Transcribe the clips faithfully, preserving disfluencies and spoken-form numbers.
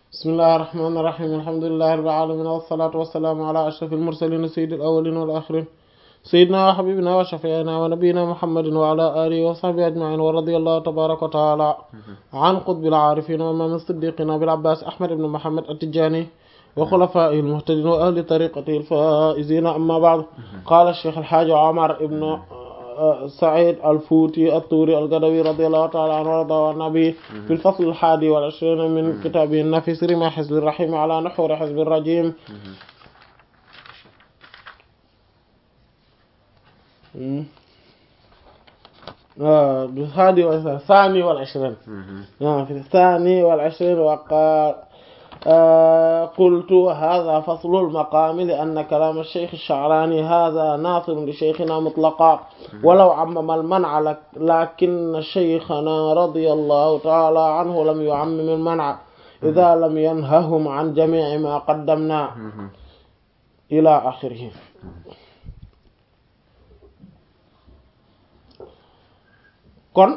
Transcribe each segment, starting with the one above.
بسم الله الرحمن الرحيم الحمد لله رب العالمين والصلاة والسلام على أشرف المرسلين سيد الأولين والآخرين سيدنا وحبيبنا وشفيعنا ونبينا محمد وعلى آله وصحبه أجمعين ورضي الله تبارك وتعالى عن قطب العارفين وإمام الصديقين أبي العباس أحمد بن محمد التجاني وخلفائه المهتدين وأهل طريقته الفائزين. أما بعد، قال الشيخ الحاج عمر بن سعيد الفوتي الطوري القدوي رضي الله تعالى عنه وارضاه عن أبيه في الفصل الحادي والعشرين من كتابه النفيس رمى حزب الرحيم على نحور حزب الرجيم. الثاني والثاني والعشرين في الثاني والعشرين وقال آه قلت هذا فصل المقام لأن كلام الشيخ الشعراني هذا ناصر لشيخنا مطلقا ولو عمم المنع، لكن شيخنا رضي الله تعالى عنه لم يعمم المنع إذا لم ينههم عن جميع ما قدمنا إلى آخره. kon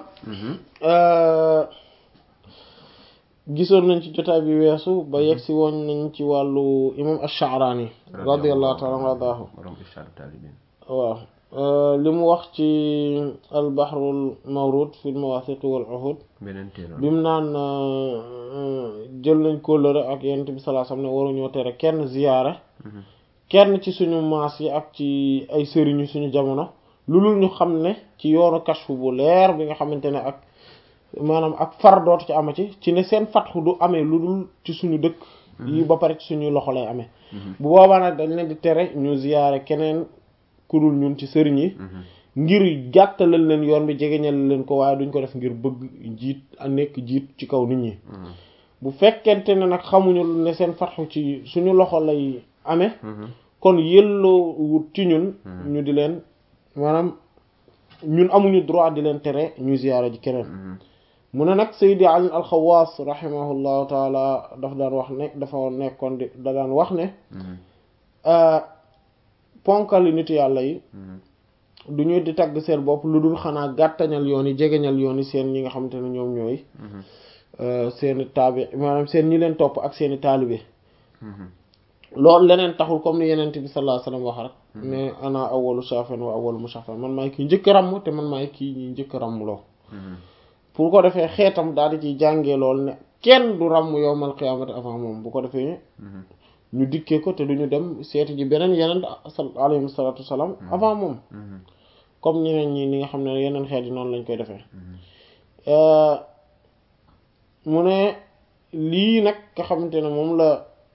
gisoon nañ ci jotaay bi weesu ba yegsi woon nañ ci wàllu imam ash-Sha'rani radiyallahu ta'ala anhu waaw li mu wax ci al-Bahrul Mawrud fi al-Mawathiq wal Uhud bi mu naan jël nañ kóllëre ak Yonent bi sallallahu alayhi wasallam ne waruñoo tere kenn ziyaare kenn ci suñu maas yi ak ci ay sëriñu suñu jamono lu dul ñu xam ne ci yoonu kashfu bu leer bi nga xamante ne ak maanaam ak far dootu ci amati ci ne seen fatxu du amee lu dul ci suñu dëkk yi ba pare ci suñuy loxo lay amee bu boobaa nag dañ leen di tere ñu ziyaare keneen ku dul ñun ci sëriñ yi ngir gàttalal leen yoon bi jegeñal leen ko, waaye duñ ko def ngir bëgg jiit a nekk jiit ci kaw nit ñi. bu fekkente ne nag xamuñu ne seen fatxu ci suñu loxo lay amee kon yelloo wut ci ñun ñu di leen maanaam ñun amuñu droit di leen tere ñu ziyaare ji keneen. mu ne nag Seydi Ali al-Xawaas rahimahullahu taala daf daan wax ne dafa nekkoon di da daan wax ne ponkali nit yàlla yi du ñu di tagg seen bopp lu dul xanaa gàttañal yoon yi jegeñal yoon yi seen ñi nga xamante ne ñoom ñooy seeni taabi maanaam seen ñi leen topp ak seeni taalibe loolu leneen taxul comme ni Yonent bi sallallahu alayhi wasallam wax rek ne ana awwalu shafin wa awwalu mushafin man maay kii njëkk ràmm te man maay kii ñi njëkk ràmm loo pour ko defee xeetam daal di ciy jàngee loolu ne kenn du ràmm yowmal qiyaamati avant moom bu ko defee ñu dikkee ko te duñu dem seeti ji beneen yeneen alayhi salaatu wasalaam avant moom comme ñeneen ñi ni nga xam ne yeneen xeet yi noonu lañ koy defee mu ne lii nag nga xamante ne moom la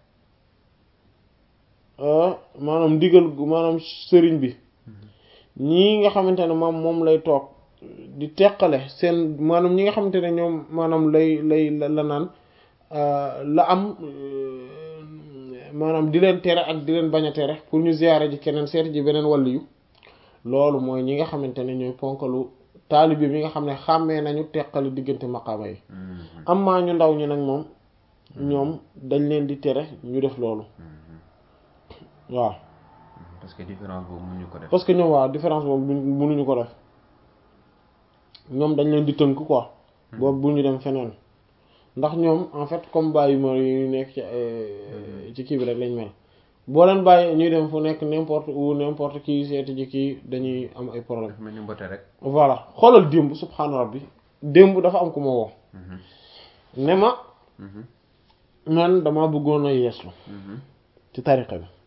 maanaam ndigal gu maanaam sëriñ bi ñii nga xamante ne moom moom lay toog di teqale seen maanaam ñi nga xamante ne ñoom maanaam lay lay la naan la am maanaam di leen tere ak di leen bañ a tere pour ñu ziyaare ji keneen seeti ji beneen wàll yu loolu mooy ñi nga xamante ne ñooy ponkalu taalibe bi nga xam ne xàmmee nañu teqale diggante maqaama yi. amma ñu ndaw ñi nag moom ñoom dañ leen di tere ñu def loolu waaw. parce que différence boobu mënuñu ko def. parce que ñoom waaw différence boobu mënuñu ko def ñoom dañ leen di tënk quoi. boobu bu ñu dem feneen ndax ñoom en fait comme bàyyi ma yu nekk ci ci kii bi rek lañ mel boo leen bàyyi ñuy dem fu nekk n'importe où n'importe qui seeti ji kii dañuy am ay problème. mel ni mbote rek. voilà xoolal démb subhaana rabbi démb dafa am ku ma woo. ne ma. man damaa bëggoon a yeeslu. ci tariqa bi.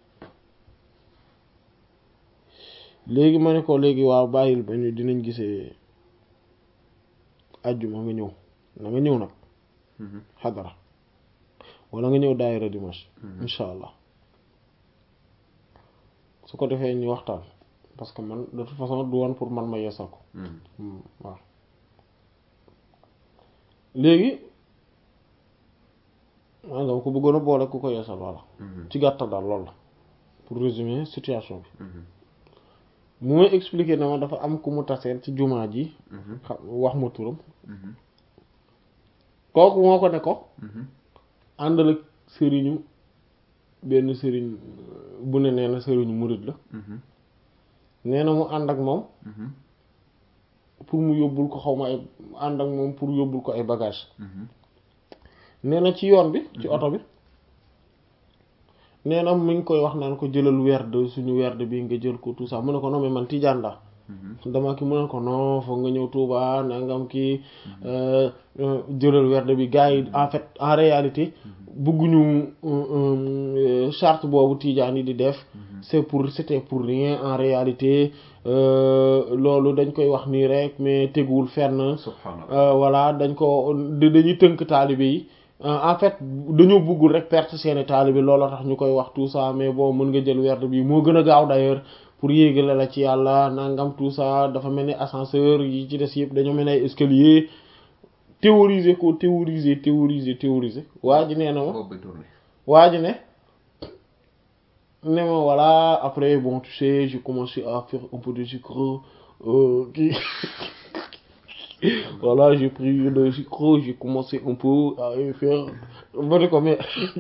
léegi ma ne ko léegi waaw bàyyil ba ñu dinañ gisee àjjuma nga ñëw na nga ñëw nag xadara wala nga ñëw daayira dimanche insha allah su ko defee ñu waxtaan parce que man de toute façon du woon pour man ma yeesal ko waaw léegi maa nga ko bëggoon a boole ku ko yeesal voilà ci gàttal daal loolu la pour résumer situation bi mu may expliquer na ma dafa am ku mu taseel ci jumaa ji xam wax ma turam kooku moo ko ne ko àndal ak sëriñu benn sëriñ bu ne nee na sëriñu murid la nee na mu ànd ak moom pour mu yóbbul ko xaw ma ay ànd ak moom pour yóbbul ko ay bagage nee na ci yoon bi ci oto bi nee na mi ngi koy wax naan ko jëlal werd suñu werd bi nga jël ko tout ça mu ne ko non mais man Tijaan la dama ki mu ne ko non foog nga ñëw Touba nangam kii jëlal werd bi gars yi en fait en réalité bëgguñu charte boobu Tijaan yi di def c'est pour c'était pour rien en réalité loolu dañ koy wax nii rek mais teguwul fenn voilà dañ ko dañuy tënk taalibe yi en fait dañoo bëggul rek perte seeni taalibe looloo tax ñu koy wax tout ça mais bon mën nga jël werd bi moo gën a gaaw d'ailleurs pour yéegale la ci yàlla nangam tout ça dafa mel ni ascenseur yi ci des yëpp dañoo mel ni ay escalier théoriser ko théoriser théoriser théoriser waa ji nee na ma waa ji ne ne ma voilà après bon tu sais j'ai commencé à faire un peu de sucre euh, qui voilà j'ai pris le sucre j'ai commencé un peu à faire ma ne ko mais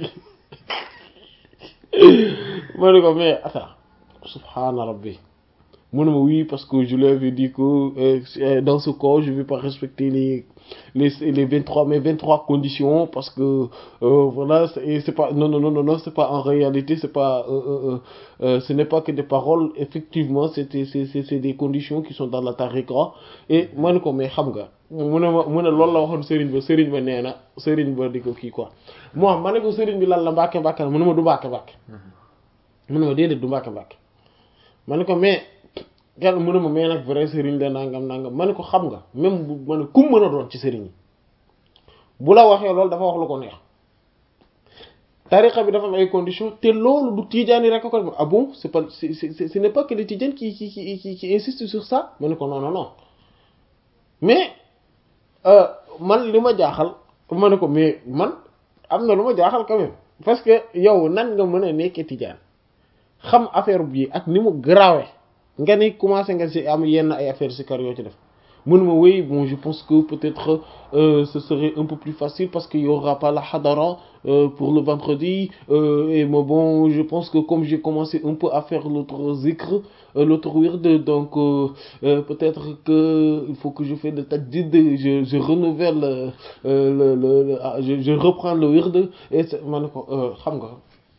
ma ne ko mais attends subhana rabbi mu ne ma oui parce que je lui avais dit que euh, dans ce cas je vais pas respecter les les les vingt-trois mes vingt-trois conditions parce que euh, voilà c'est, c'est pas non non non non non c'est pas en réalité c'est pas euh, euh, euh, ce n'est pas que des paroles effectivement c'était c'est c'est c'est des conditions qui sont dans la tariqa et ma ne ko mais xam nga mu ne ma mu ne loolu la waxoon sëriñ ba sëriñ ba nee na sëriñ ba di ko kii quoi moi ma ne ko sëriñ bi lan la mbàkke mbàkke mu ne ma du mbàkke mbàkke mu ne ma déedéet du mbàkke mbàkke ma ne ko mais kenn mu ne ma mais nag vrai sëriñ la nangam nangam ma ne ko xam nga même bu ma ne kum mën a doon ci sëriñ yi bu la waxee loolu dafa wax lu ko neex tariqa bi dafa am ay conditions te loolu du tijaani rek ko ah bon c'est pas c'est c'est ce n'est pas que les tijanes qui qui qui qui qui insistent sur ça ma ne ko non non non mais man li ma jaaxal ma ne ko mais man am na lu ma jaaxal quand même parce que yow nan nga mën a nekkee tijaan xam affaire bi ak ni mu grave nga ni commencé nga ci am yenn ay affaire si kar yoo ci def mënuma oui bon je pense que peut-être euh, ce serait un peu plus facile parce qu'il y aura pas la hadara euh, pour le vendredi euh, et mais bon je pense que comme j'ai commencé un peu à faire l'autre zikr euh, l'autre wird donc euh, euh, peut-être que il faut que je fais de tajdid je je renouvelle euh, le le, le ah, je, je reprends le wird et ma ne ko xam nga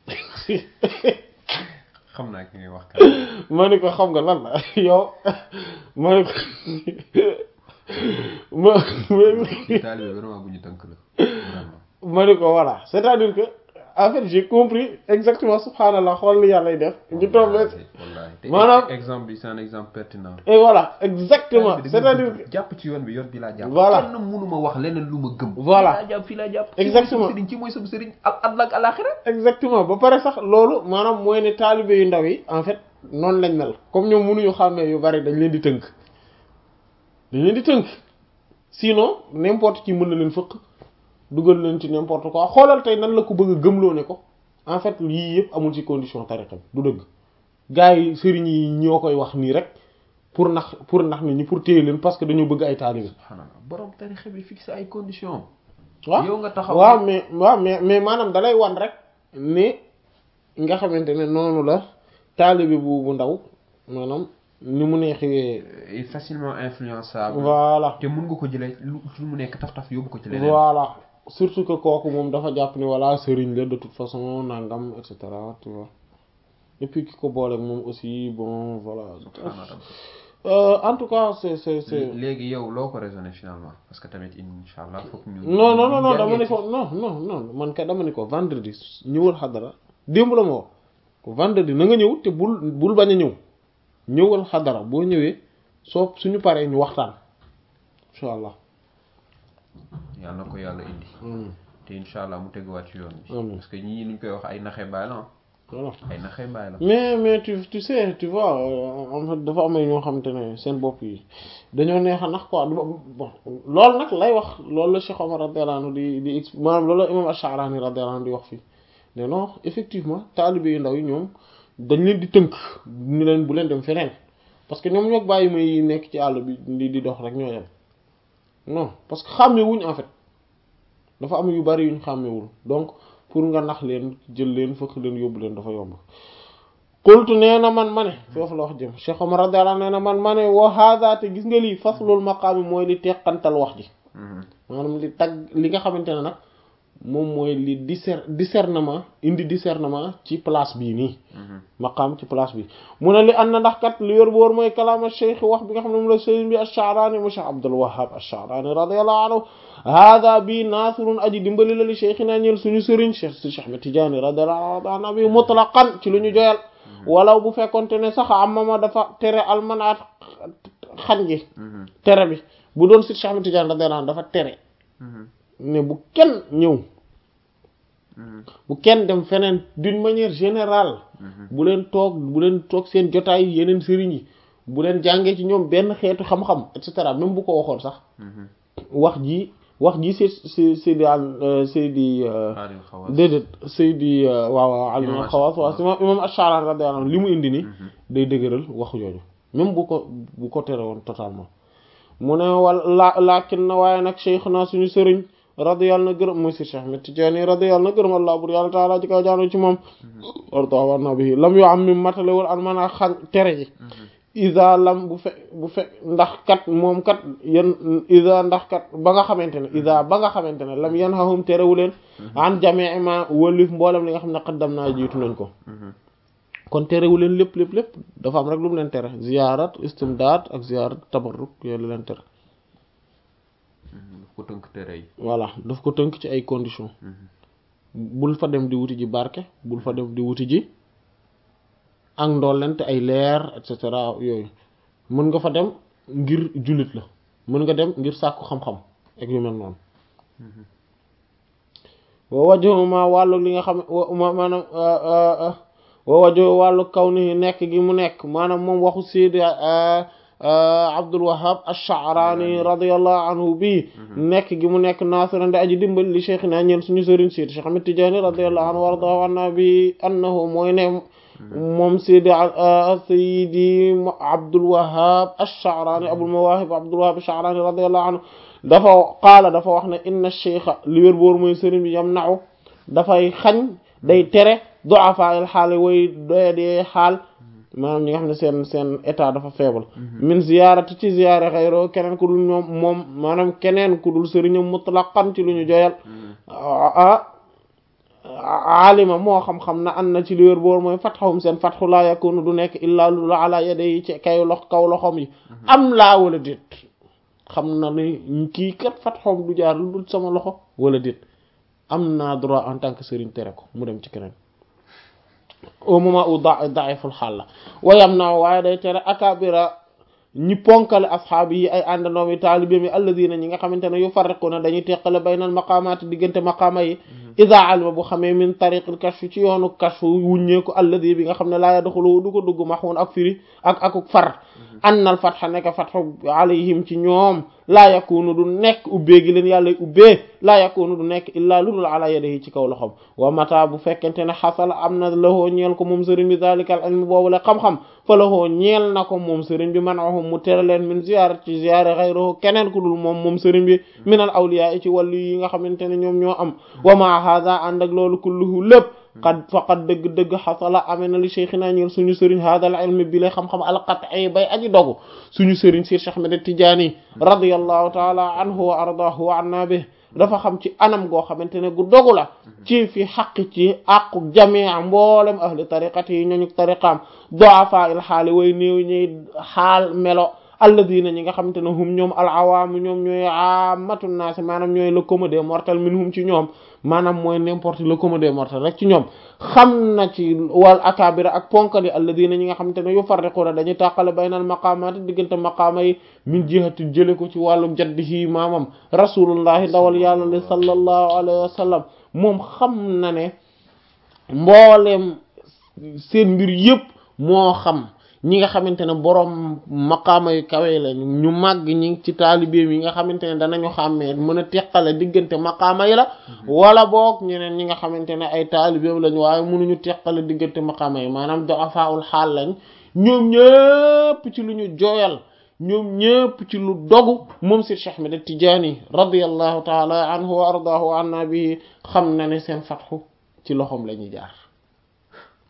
xam naa ki ngay wax ma ne ko xam nga lan la yow ma ne ko ma taalibe vraiment bu ñu tënk la vraiment ma ne ko voilà c'est-à-dire que en fait j'ai compris exactement subhanallah xool li yàlla def ñu tombé maanaam exemple bi c'est un exemple pertinent et voilà exactement c'est-à-dire que jàpp ci yoon bi yoon bi laa jàpp voilà kenn mënuma wax leneen lu ma gëm voilà fii laa jàpp fii laa jàpp exactement sëriñ ci mooy sama sëriñ ak àdduna ak àllaaxira exactement ba pare sax loolu maanaam mooy ne taalibe yu ndaw yi en fait noonu lañ mel comme ñoom mënuñu xàmmee yu bari dañ leen di tënk dañ leen di tënk sinon n'importe qui mën na leen fëkk dugal leen ci n'importe quoi xoolal tey nan la ko bëgg a gëmloo ne ko en fait yii yëpp amul ci condition tariqa bi du dëgg gars yi sëriñ yi ñoo koy wax nii rek pour nax pour nax nit ñi pour téye leen parce que dañoo bëgg ay taalibe subhanallah borom tariqa bi fixé ay conditions waaw yow nga taxaw waaw mais waaw mais mais maanaam dalay wan rek ne nga xamante ne noonu la taalibe bu bu ndaw maanaam ni mu neexee est facilement influençable voilà te mën nga ko jëlee lu mu nekk taf taf yóbbu ko ci leneen voilà surtout que kooku moom dafa jàpp ni voilà sëriñ la de toute façon nangam et cetera tu vois et puis ki ko boole moom aussi bon voilà euh, en tout cas c'est c'est c'est léegi yow loo ko raisonné finalement parce que tamit inshallah fokk ñu non non non non dama ni ko non non non man ka dama ni ko vendredi ñëwal xadara démb la ma wax ko vendredi na nga ñëw te bul bul bañ a ñëw ñëwal xadara boo ñëwee soo suñu paree ñu waxtaan inshallah yàlla na ko yàlla indi te inshallah mu teguwaat ci yoon bi parce que ñii luñ koy wax ay naxe baay la voilà ay naxe baay la mais mais tu tu sais tu vois en fait dafa am ñoo xamante ne seen bopp yi dañoo neex a nax quoi bon loolu nag lay wax loolu la Cheikh Omar radiyallahu anhu di di maanaam loolu la imam Ash-Sha'rani radiyallahu anhu di wax fii mais non effectivement taalibe yu ndaw yi ñoom dañ leen di tënk ni leen bu leen dem feneen parce que ñoom ñoo bàyyi may nekk ci àll bi di di dox rek ñoo yem non parce que xàmmewuñ en fait dafa am yu bari yuñ xàmmewul donc pour nga nax leen jël leen fëkk leen yóbbu leen dafa yomb qultu nee na man ma ne foofu la wax jëm Cheikh Omar radiyallahu anhu nee na man ma ne wa hadha te gis nga lii faslul maqaami mooy li teqantal wax ji maanaam li tagg li nga xamante ne nag moom mooy li discer discernement indi discernement ci place bii nii maqaam ci place bi mu ne li ànd na ndax kat li yor bu wóor mooy kalaama cheikh wax bi nga xam ne moom la sëriñ bi ash-Sha'rani mu Cheikh Abdul Wahhab ash-Sha'rani radiyallahu anhu hada bi nasirun aji dimbali la li cheikhina ñeel suñu sëriñ cheikh si Cheikh Ahmed Tidiane radiyallahu anhu bi mutlaqan ci lu ñu joyal walaw bu fekkonte ne sax amama dafa tere almanaat xañ gi tere bi bu doon si Cheikh Ahmed Tidiane radiyallahu anhu dafa tere ne bu kenn ñëw bu kenn dem feneen d'une manière générale bu leen toog bu leen toog seen jotaay yeneen sëriñ yi bu leen jàngee ci ñoom benn xeetu xam-xam et cetera même bu ko waxoon sax wax ji wax ji si si Seydi al Seydi déedéet Seydi waaw waaw Alim al-Khawas waaw imam Ash-Sha'rani radiyallahu anhu li mu indi ni day dëgëral wax jooju même bu ko bu ko tere woon totalement mu ne wala laakin na waaye nag cheikhna suñu sëriñ radiyallahu na gërëm muy si Cheikh Ahmed Tidiane radiyallahu na gërëm Allah bur yàlla taala ci kaw jaanu ci moom warta war na bi lam yoo am mi matalewul an man a xañ tere ji isa lam bu fe bu fe ndax kat moom kat yan isa ndax kat ba nga xamante ne isa ba nga xamante ne lam yan xaxum terewu leen an jamee ma wëlif mboolem li nga xam ne xaddam naa jiitu nañ ko kon terewu leen lépp lépp lépp dafa am rek lu mu leen tere ziyarat istimdaad ak ziyarat tabarruk yooyu la leen tere daf ko tënk tere yi voilà daf ko tënk ci ay conditions bul fa dem di wuti ji barke bul fa dem di wuti ji ak ndollent ay leer et cetera yooyu mën nga fa dem ngir jullit la mën nga dem ngir sàkku xam-xam ak yu mel noonu wa wajhu ma wàllu li nga xam maanaam wa wajhu wàllu kaw ni nekk gi mu nekk maanaam moom waxu Seydi Abdul Wahhab ash-Sha'rani radiyallahu anhu bi nekk gi mu nekk naasiran di aji dimbali li cheikh naa ñeel suñu sëriñ Seydi Cheikh Ahmed Tidiane radiyallahu anhu wardahu anna bi annahu mooy ne moom Seydi Seydi Abdul Wahhab ash-Sha'rani Abul Mawahib Abdul Wahhab ash-Sha'rani radiyallahu anhu dafa qaala dafa wax ne inna cheikha li wér boor mooy sëriñ bi yamna'u dafay xañ day tere du'afa al xaal way doyadee xaal maanaam ñi nga xam ne seen seen état dafa faible min ziyaarati ci ziyaare xayro keneen ku dul ñoom moom maanaam keneen ku dul sëriñam mutlaqan ci lu ñu joyal alima moo xam-xam na an na ci li wér boor mooy fatxahum seen fatxu laa yakunu du nekk illaa lu la ala yade yi ci kay lox kaw loxom yi am laa wala déet xam na ni kii kat fatxahum du jaar lu dul sama loxo wala déet am naa droit en tant que sëriñ tere ko mu dem ci keneen au moment où da daiful xaal la wayam na waaye day tere akabira ñi ponkale asxaab yi ay àndandoom yi taalibeem yi alladina ñi nga xamante ne yu farriquna dañuy teqale baynal maqaamaati diggante maqaama yi ida alima bu xamee min tariqil kashf ci yoonu kashf wuññeeku alladi bi nga xam ne laa yadxulu du ko dugg maxuun ak firi ak akuk far annal fatxa nekk fatxu alayhim ci ñoom laa yakunu du nekk ubbee gi leen yàlla ubbee laa yakunu du nekk illaa lu dul ala yadihi ci kaw loxom wa mata bu fekkente ne xasala am na lahoo ñeel ko moom sëriñ bi zalikal ilm boobu la xam-xam fa lahoo ñeel na ko moom sëriñ bi manahum mu tere leen min ziyarat ci ziyaare xayruhu keneen ku dul moom moom sëriñ bi minal awliya ci wàllu yi nga xamante ne ñoom ñoo am wa ma hada ànd ak loolu kulluhu lépp qad faqad dëgg-dëgg xasala amee na li cheikhina ñeel suñu sëriñ hadal ilmi bi lay xam-xam alqat'i bay aji dogu suñu sëriñ Cheikh Ahmed Tidiane radiyallahu taala anhu wa ardaahu wa anna bi dafa xam ci anam goo xamante ne gu dogu la ci fi xaq ci aqu jamia mboolem ahli tariqati yi ñooñu tariqaam du'afa il xaali way néew ñuy xaal melo alladina ñi nga xamante ne hum ñoom al awaamu ñoom ñooy amatu naasi maanaam ñooy le commun des mortels minhum ci ñoom maanaam mooy n'importe le commun des mortels rek ci ñoom xam na ci wal akabira ak ponkali alladina ñi nga xamante ne yufarriquna dañuy tàqale baynal maqaamaati diggante maqaama yi min jihati jële ko ci wàllu jaddihi maamam rasulullahi dawal yàlla li sallallahu alayhi wa sallam moom xam na ne mbooleem seen mbir yëpp moo xam ñi nga xamante ne boroom maqaama yu kawe la ñu màgg ñi ci taalibeem yi nga xamante ne danañu xàmmee mën a teqale diggante maqaama yi la wala boog ñeneen ñi nga xamante ne ay taalibeem lañ waaye mënuñu teqale diggante maqaama yi maanaam du'afaa'ul xaal lañ ñoom ñëpp ci lu ñu jooyal ñoom ñëpp ci lu dogu moom si Cheikh Ahmed Tidiane radiyallahu ta'ala anhu wa ardaahu anna bi xam na ne seen fatxu ci loxoom la ñuy jaar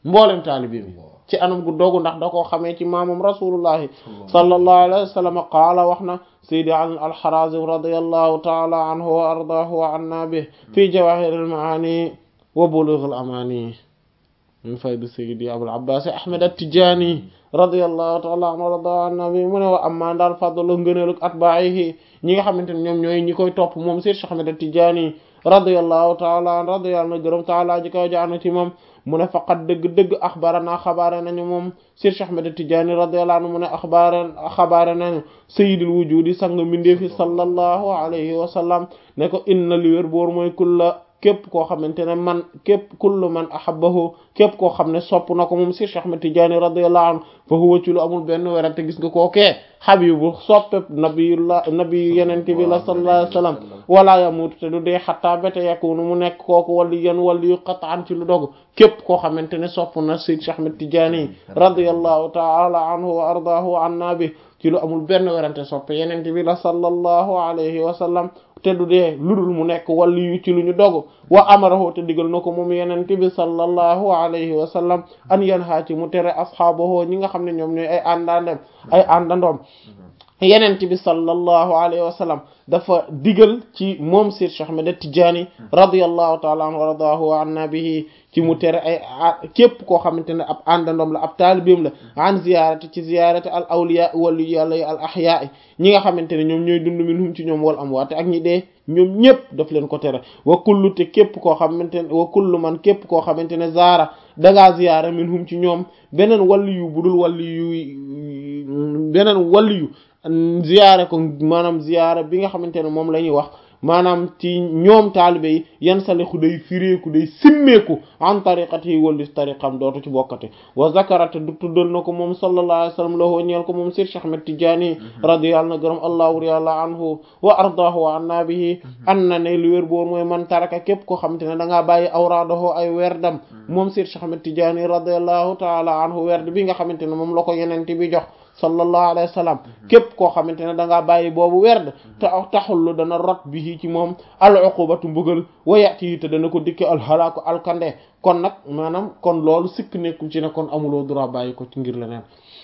mboolem taalibe bi ci anam gu dogu ndax da koo xamee ci maamam rasulullahi sallallahu alayhi wa sallam qaala wax na Seydi Ali al-Harazim radiyallahu ta'ala anhu wa ardaahu wa anna bihi fi jawahir al-ma'ani wa bulugh al-amani min faydi Seydi Abul Abbas Ahmad at-Tijani radiyallahu ta'ala anhu wa ardaahu wa anna bihi mu ne wa amma daal fadlu ngëneelu atbaa'ihi ñi nga xamante ne ñoom ñooy ñi koy topp moom Seydi Cheikh Ahmad at-Tijani radiyallahu ta'ala an radiyallahu gërëm ta'ala ji kaw jaanu ci moom mu ne faqat dëgg-dëgg axbarana xabaare nañu moom Seydi Cheikh Ahmad Tijaani radiyallahu anhu mu ne axbaare xabaare nañu sayyidul wujudi sang mindeefi sallallahu alayhi wa sallam ne ko inna li wér boor mooy kulla képp koo xamante ne man képp kullu man ahabbahu képp koo xam ne sopp na ko moom Seydi Cheikh Ahmad Tijaani radiyallahu anhu fa huwa ci lu amul benn werante gis nga kookee habibu soppe nabiyullah nabi yenente bi la sallallahu alayhi wa sallam wala yamutu te du dee xataa bete yakunu mu nekk kooku wali yan wali yu qat'an ci lu dog képp koo xamante ne sopp na Seydi Cheikh Ahmad Tijaani radiyallahu ta'ala anhu wa ardaahu wa anna bi ci lu amul benn werante soppe yenente bi la sallallahu alayhi wa sallam te du dee ludul mu nekk wali yu ci lu ñu dogu wa amarahu te digal na ko moom yenente bi sallallahu alayhi wa sallam an yanha ci mu tere asxaabahu ñi nga xam ne ñoom ñooy ay àndandem ay àndandoom yenent bi sallallahu alayhi wa sallam dafa digal ci moom Seydi Cheikh Ahmad Tijaani radiyallahu ta'ala anhu wa radahu wa anna bihi ci mu tere ay képp koo xamante ne ab àndandoom la ab taalibeem la an ziyaarati ci ziyaarati al awliya wali yàlla yi al ahyaa ñi nga xamante ne ñoom ñooy dund minhum ci ñoom wal amwaat ak ñi dee ñoom ñépp daf leen ko tere wa kullu te képp koo xamante ne wa kullu man képp koo xamante ne zaara dangaa ziyaara minhum ci ñoom beneen wali yu budul wali yu beneen wali yu ziyaare ko maanaam ziyaara bi nga xamante ne moom la ñuy wax maanaam ci ñoom taalibe yi yan salixu day fireeku day simmeeku an tariqati yi wali tariqam dootu ci bokkate wa zakarata du tuddal na ko moom sallallahu alayhi wa sallam lahu ñeel ko moom Seydi Cheikh Ahmad Tijaani radiyallahu na gërëm allahu riyallahu anhu wa ardaahu wa anna bihi an na ne lu wér boor mooy man taraka képp koo xamante ne da ngaa bàyyi awraadahu ay werdam moom Seydi Cheikh Ahmad Tijaani radiyallahu ta'ala anhu werd bi nga xamante ne moom la ko yenente bi jox sallallahu alayhi wa sallam képp koo xamante ne da ngaa bàyyi boobu werd te taxullu dana rot bi ci moom al uqubatu mbugal wa yati yi te dana ko dikke al halaaku alkande kon nag maanaam kon loolu sikk nekku ci ne kon amuloo droit bàyyi ko ci ngir leneen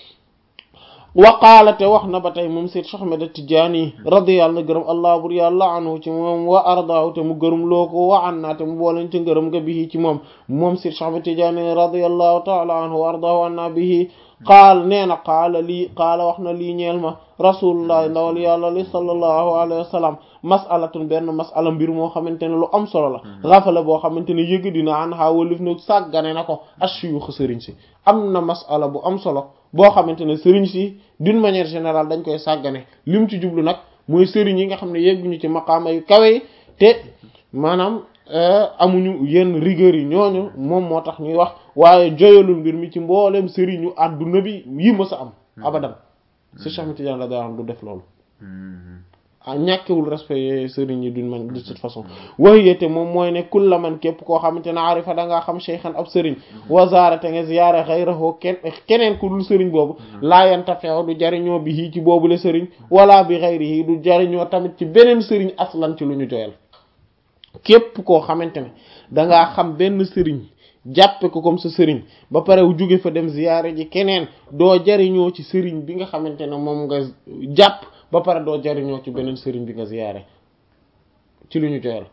wa qaala te wax na ba tey moom Seydi Cheikh Ahmad Tijaani radiyallahu gërëm allah bur yàlla anhu ci moom wa ardaahu te mu gërëm loo ko wa anna te mu booleen ci ngërëm nga bihi ci moom moom Seydi Cheikh Ahmad Tijaani radiyallahu ta'ala anhu wa ardaahu anna bihi qaal nee na qaala lii qaala wax na lii ñeel ma rasulullah ndawal yàlla li sallallahu alayhi wa sallam mas'alatun benn mas'ala mbir moo xamante ne lu am solo la rafala boo xamante ne yëg dina an xaa walif na sàggane na ko ashuyukh sëriñ si am na mas'ala bu am solo boo xamante ne sëriñ si d'une manière générale dañ koy sàggane lim ci jublu nag mooy sëriñ yi nga xam ne yegguñu ci maqaama yu kawe yi te maanaam amuñu yenn rigueur yi ñooñu moom moo tax ñuy wax waaye joyalul mbir mi ci mboolem sëriñu àdduna bi yi mës a am abadan si Cheikh Ahmad Tidiane la daa du def loolu ah ñàkkewul respect sëriñ yi d'une man de toute façon waxiyete moom mooy ne kulla man képp koo xamante ne arifa da ngaa xam cheikhan ab sëriñ wazaara te nga ziyaara xayrahu ken keneen ku dul sëriñ boobu laayanta feew du jariñoo bi hii ci boobule sëriñ wala bi xayrihi du jariñoo tamit ci beneen sëriñ aslan ci lu ñu joyal képp koo xamante ne dangaa xam benn sëriñ jàppe ko comme sa sëriñ ba pare jóge fa dem ziyaare ji keneen doo jariñoo ci sëriñ bi nga xamante ne moom nga jàpp ba pare doo jariñoo ci beneen sëriñ bi nga ziyaare ci lu ñu joyal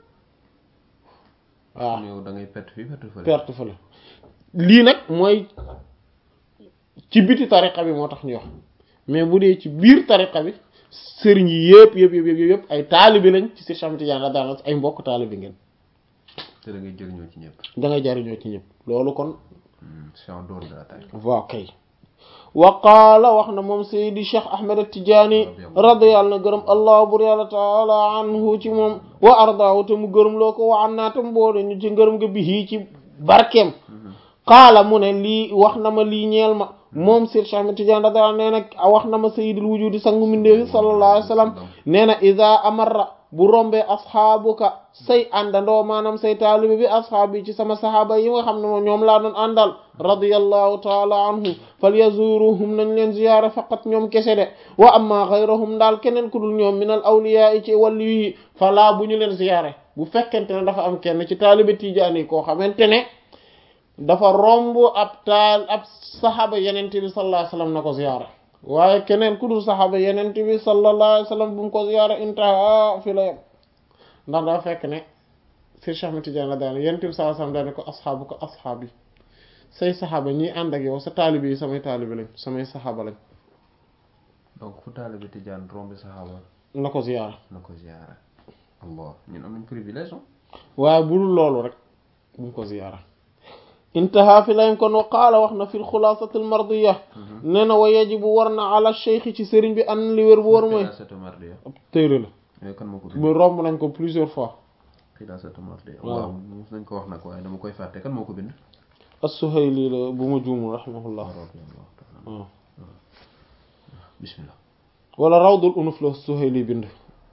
waaw yow da ngay perte fii perte fële perte fële lii nag mooy ci biti tariqa bi moo tax ñu wax mais bu dee ci biir tariqa bi sëriñ yi yëpp yëpp yëpp yëpp yëpp ay taalibi lañ ci Cheikh Ahmad Tidiane la daal ay mbokk taalibi ngeen te da ngay jëriñoo ci ñëpp da ngay jariñoo ci ñëpp loolu kon c'est en dehors de la taille waaw kay wa qaala wax na moom Seydi Cheikh Ahmad Tidiane radiyallahu anhu gërëm allah bur yàlla taala anhu ci moom wa ardaahu te mu gërëm loo ko wa annaa tam boole ñu ci ngërëm nga bihi ci barkeem qaala mu ne lii wax na ma lii ñeel ma moom Seydi Cheikh Ahmad Tidiane radiyallahu anhu nee na wax na ma sayyidul wujudi sangu mindeefi sallallahu alayhi wa sallam nee na iza amarra bu rombee asxaabuka say àndandoo maanaam say taalibe bi asxaab yi ci sama saxaaba yi nga xam ne moom ñoom laa doon àndal radiyallahu taala anhum fal yazuruhum nañ leen ziyaara faqat ñoom kese de wa amma xayrahum daal keneen ku dul ñoom minal awliyaa yi ci wàllu yi falaa bu ñu leen ziyaare bu fekkente ne dafa am kenn ci taalibe Tijaani yi koo xamante ne dafa romb ab taal ab saxaaba yenente bi sallallahu alayhi wasallam na ko ziyaara waaye keneen ku dul saxaaba yenente bi sallallahu alayhi wasallam bu mu ko ziyaara intaha fi la yem ndax dafa fekk ne si Cheikh Ahmed Tidiane la daan yenente bi sallallahu alayhi wasallam daane ko asxaabu ko asxaab yi say saxaaba ñi ànd ak yow sa taalibe yi samay taalibe lañ samay saxaaba lañ. donc fu taalibe Tijaan romb saxaaba na ko ziyaara na ko ziyaara Allah ñun am nañ privilège waaye bu dul loolu rek bu mu ko ziyaara intaha fi lañ kon wa qaala wax na fi xulaasati al mardiya nee na wa yajibu war na ala cheikh ci sëriñ bi an li wér bu war mooy ab téere la kan moo ko bu romb nañ ko plusieurs fois xulaasatu mardiya waaw mos nañ ko wax nag waaye dama koy fàtte kan moo ko bind as-Suhayli la bu ma juumul rahimahullah waaw bismillah wala rawdul unuf la as-Suhayli bind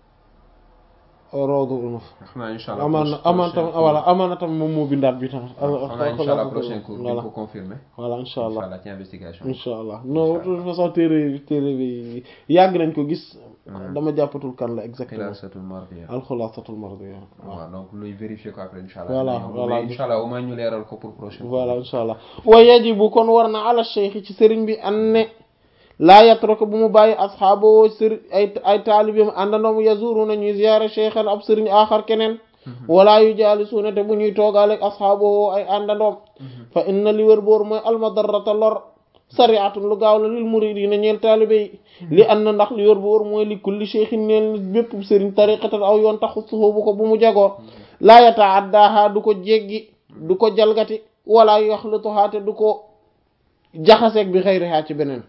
rawdul unuf xanaa inshallah amaan amaan tam wala amaana tam moom moo bindaat bi tam xanaa inshallah prochain cours voilà ko confirmer voilà inshallah inshallah ci investigation inshallah non de toute façon téere téere bi yàgg nañ ko gis dama jàppatul kan la exactement xulaasatul mardiya al xulaasatul mardiya waaw donc luy vérifier ko après inshallah voilà voilà inshallah au moins ñu leeral ko pour prochain voilà inshallah wa yajibu kon war na ala cheikh ci sëriñ bi an ne laa yatroko bu mu bàyyi asxaaboo sëriñ ay ay taalibeem àndandoom yazuruna ñuy ziyaare cheikhan ab sëriñ aaxar keneen wala yu jaalisuuna te bu ñuy toogaaleeg asxaaboo ay àndandoom fa inna li wér boor mooy almadarrata lor sariatun lu gaaw la lil muridina ñeel taalibe yi li an na ndax li wér boor mooy li kulli cheikhin neel bépp sëriñ tariqatan aw yoon taxu suxóobu ko bu mu jagoo laa yataaddaha du ko jéggi du ko jalgati wala yaxlituha te du ko jaxaseeg bi xayriha ci beneen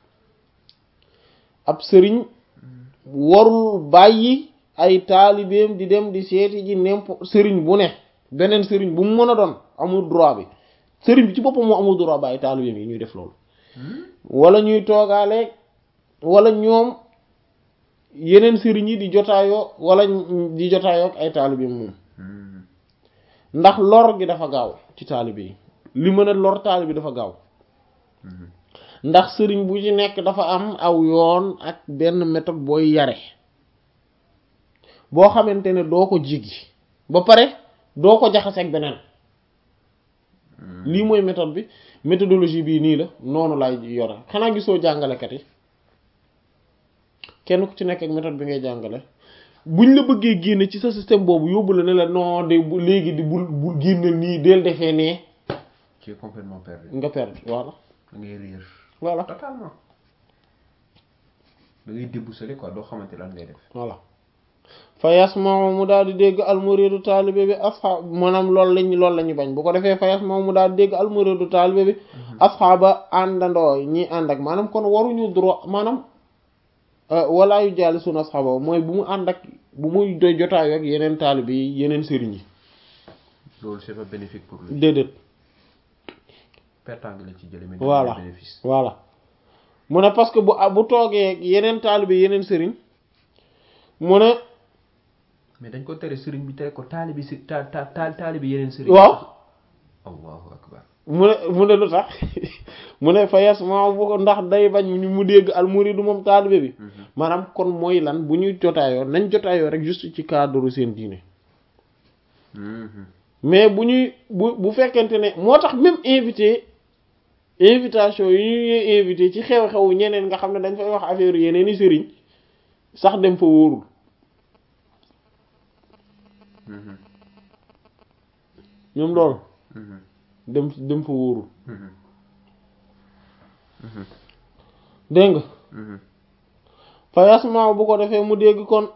ab sëriñ warul bàyyi ay taalibeem di dem di seeti ji n'importe sëriñ bu ne beneen sëriñ bu mu mën a doon amul droit bi sëriñ bi ci boppam moo amul droit bàyyi taalibeem yi ñuy def loolu wala ñuy toogaale wala ñoom yeneen sëriñ yi di jotaayoo wala di jotaayoo ak ay taalibeem moom ndax lor gi dafa gaaw ci taalibe yi li mën a lor taalibe dafa gaaw ndax sëriñ bu ci nekk dafa am aw yoon ak benn méthode booy yare boo xamante ne doo ko jigi ba pare doo ko jaxase ak beneen lii mooy méthode bi méthodologie bii nii la noonu lay yore xanaa gisoo jàngalekat yi kenn ku ci nekk ak méthode bi ngay jàngale buñ la bëggee génne ci sa système boobu yóbbu la ne la non de bu léegi di bul bul génnal nii del defee nee tu es complètement perdu nga perdu voilà da ngay réer voilà totalement da ngay déboussolé quoi doo xamante lan ngay def voilà fa yasma'u mu daal di dégg almuridu taalibe bi asxaab maanaam loolu lañ loolu la ñu bañ bu ko defee fa yasma'u mu daal di dégg almuridu taalibe bi asxaaba àndandoo ñi ànd ak maanaam kon waruñu droit maanaam wala yu jaali suñu asxaaba mooy bu mu ànd ak bu muy doy jotaayoo ak yeneen taalibe yi yeneen sëriñ yi loolu c'est pas bénéfique pour lui déedéet pertang la ci jële mais voilà bénéfice voilà mu ne parce que bu bu toogee yeneen taalibe yeneen sëriñ mu ne mais dañ ko tere sëriñ bi tere ko taalibe si ta ta taalibe yeneen sëriñ waaw allahu akbar mu ne mu ne lu tax mu ne fa yes ma bu ko ndax day bañ mu dégg almuridu moom taalibe bi maanaam kon mooy lan bu ñuy jotaayoo nañ jotaayoo rek juste ci cadre seen diine mais bu ñuy bu bu fekkente ne moo tax même invité invitation yi ñuy invité ci xew-xewu ñeneen nga xam ne dañ fay wax affaire yeneen i sëriñ sax dem fa wóorul ñoom loolu dem dem fa wóorul dégg nga fa yasma bu ko defee mu dégg kon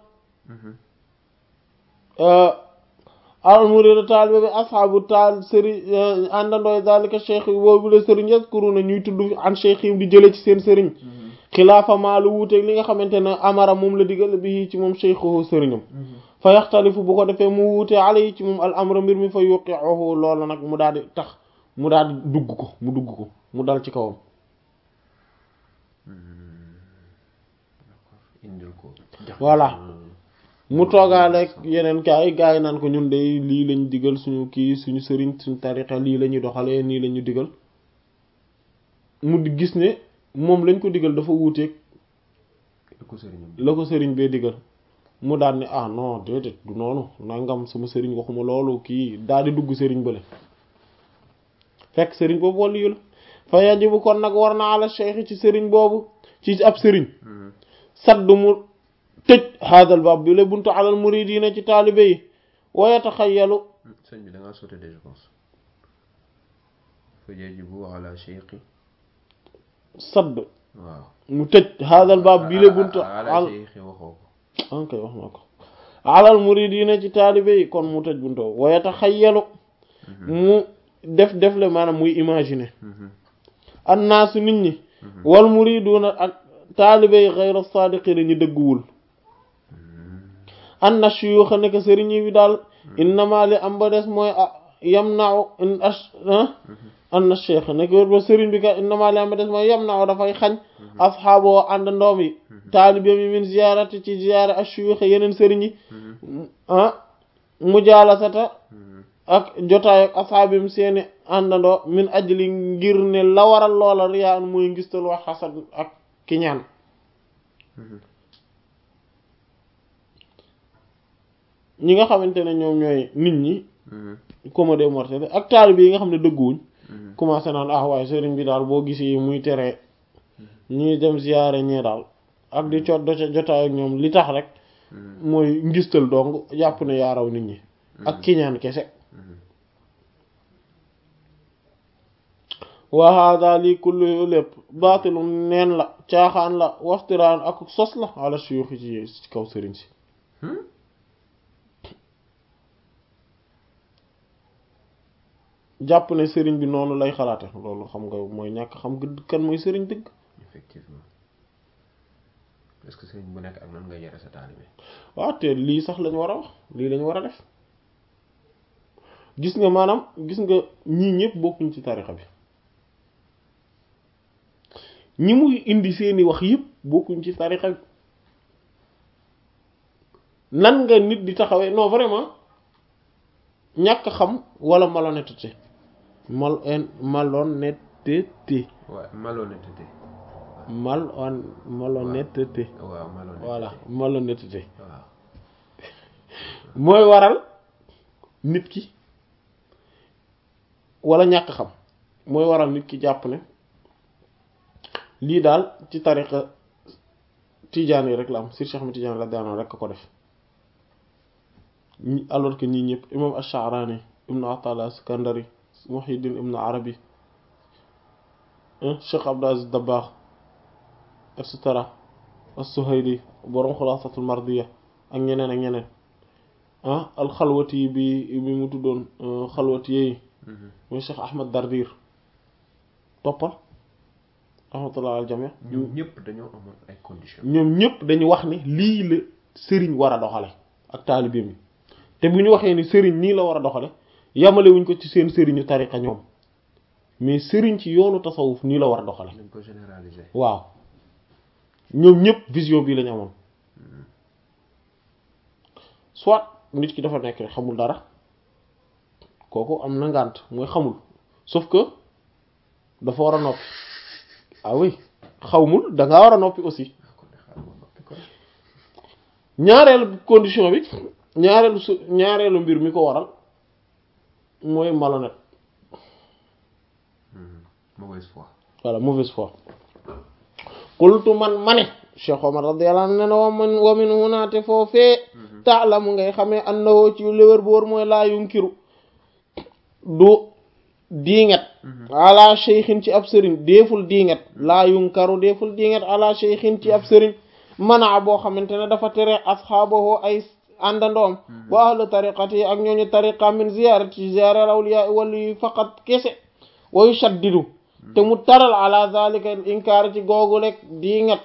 almuridu taalibe bi asxaabu taal sëriñ àndandooy zalika cheikh yi boobu la sëriñ yaskuru na ñuy tudd an cheikh yi di jële ci seen sëriñ xilaafa maa lu wuuteeg li nga xamante ne amara moom la digal bi ci moom cheikhuhu sëriñam fa yaxtalifu bu ko defee mu wuute ala yi ci moom al amra mbir mi fa yuqi'uhu loolu nag mu daal di tax mu daal di dugg ko mu dugg ko mu dal ci kawam voilà mu toogaaleeg yeneen kaa yi gars yi naan ko ñun de lii lañ digal suñu kii suñu sëriñ suñu tariqa lii la ñuy doxalee nii la ñu digal mu gis ne moom lañ ko digal dafa wuuteeg la ko sëriñ bee digal mu daal ne ah non déedéet du noonu nangam sama sëriñ waxuma loolu kii daal di dugg sëriñ bële fekk sëriñ boobu wàllu yu la fa yajibu kon nag war na ala cheikh ci sëriñ boobu ci ab sëriñ saddu mu tëj haadal baab bi la buntu alal muridina ci taalibe yi wa yataxayyalu sëñ bi da ngaa sauté de je pense fa yajibu ala cheikh sadd waaw mu tëj haadal baab bi la buntu ala cheikh waxoo ko ok wax na ko alal muridina ci taalibe yi kon mu tëj buntu wa yataxayyalu mu def def le maanaam muy imaginer annaasu nit ñi wal muriduna ak taalibe yi xayra saadiqina ñu dëgguwul anna shuyuxa nekk sëriñ yi daal innama li am ba des mooy yamna'u in ash anna cheikh nekk wér ba sëriñ bi ka innama li am ba des mooy yamna'u dafay xañ asxaaboo ànd ndoom yi taalibe mi min ziyaarati ci ziyaara ash-shuyuxa yeneen sëriñ yi ah mujaalasata ak jotaay ak asxaabim seeni àndandoo min ajli ngir ne la waral loola riyaan muy ngistal wax xasad ak kiñaan ñi nga xamante ne ñoom ñooy nit ñi comme des mortels ak taalibe yi nga xam ne dëgguwuñ commencé naan ah waaye sëriñ bi daal boo gisee muy tere ñuy dem ziyaare ñee daal ak di coot do jotaay ak ñoom li tax rek mooy ngistal dong jàpp ne yaaraw nit ñi ak kiñaan kese wa hada li kullu lépp baatilu neen la caaxaan la waxtiraan ak sos la ala shuyukh ci kaw sëriñ si jàpp ne sëriñ bi noonu lay xalaate loolu xam nga mooy ñàkk xam gëdd kan mooy sëriñ dëgg effectivement est-ce que sëriñ bu nekk ak nan ngay yare sa taalibe waaw te lii sax lañu war a wax lii lañu war a def gis nga maanaam gis nga ñii ñëpp bokkuñ ci tarixa bi ñi muy indi seeni wax yëpp bokkuñ ci tarixa bi nan nga nit di taxawee non vraiment ñàkk xam wala malhonnêteté mal malhonnêteté waaw malhonnêteté mal on malhonnêteté waaw malhonnêteté voilà malhonnêteté waaw mooy waral nit ki wala ñàkk xam mooy waral nit ki jàpp ne lii daal ci tariqa tijaan yi rek la am Sir Cheikh Ahmed Tidiane la daanoo rek ko def alors que ñii ñëpp imam Ash-Sha'rani ibn Atala Iskandari Muhyiddin ibn Arabi Cheikh Abdul Aziz Dabakh et cetera As-Suhayli borom Khulasatul Mardiya ak ñeneen ak ñeneen ah al-Khalwati bi bi mu tuddoon Khalwati yi mooy Cheikh Ahmad Dardir toppal rahmatullah al jami' ñoom ñëpp dañoo amoon ay conditions ñoom ñëpp dañu wax ni lii la sëriñ war a doxale ak taalibe mi te bu ñu waxee ni sëriñ nii la war a doxale yamale wuñ ko ci seen sëriñu tariqa ñoom mais sëriñ ci yoonu tasawuf nii la war a doxale dañ ko généraliser waaw ñoom ñëpp vision bii lañu amoon soit nit ki dafa nekk xamul dara kooku am na ngànt mooy xamul sauf que dafa war a noppi ah oui xawmul dangaa war a noppi aussi ñaareelu condition bi ñaareelu su ñaareelu mbir mi ko waral mooy malhonnête mauvaise foi voilà mauvaise foi qultu man mane Cheikh Omar radiyallahu anhu ne na wa man wa min hunaate foofee taalamu ngay xamee annawoo ci léwér bu wóor mooy laa yunkiru du diinget ala cheikhin ci ab sëriñ deeful diinget laa yunkaru deeful diinget ala cheikhin ci ab sëriñ mana boo xamante ne dafa tere asxaabahu ay àndandoom wa ahlu tariqati ak ñooñu tariqa min ziyarati ziyara awliya wali faqat kese wa yushaddidu te mu taral ala zalika inkaar ci googu rek diinget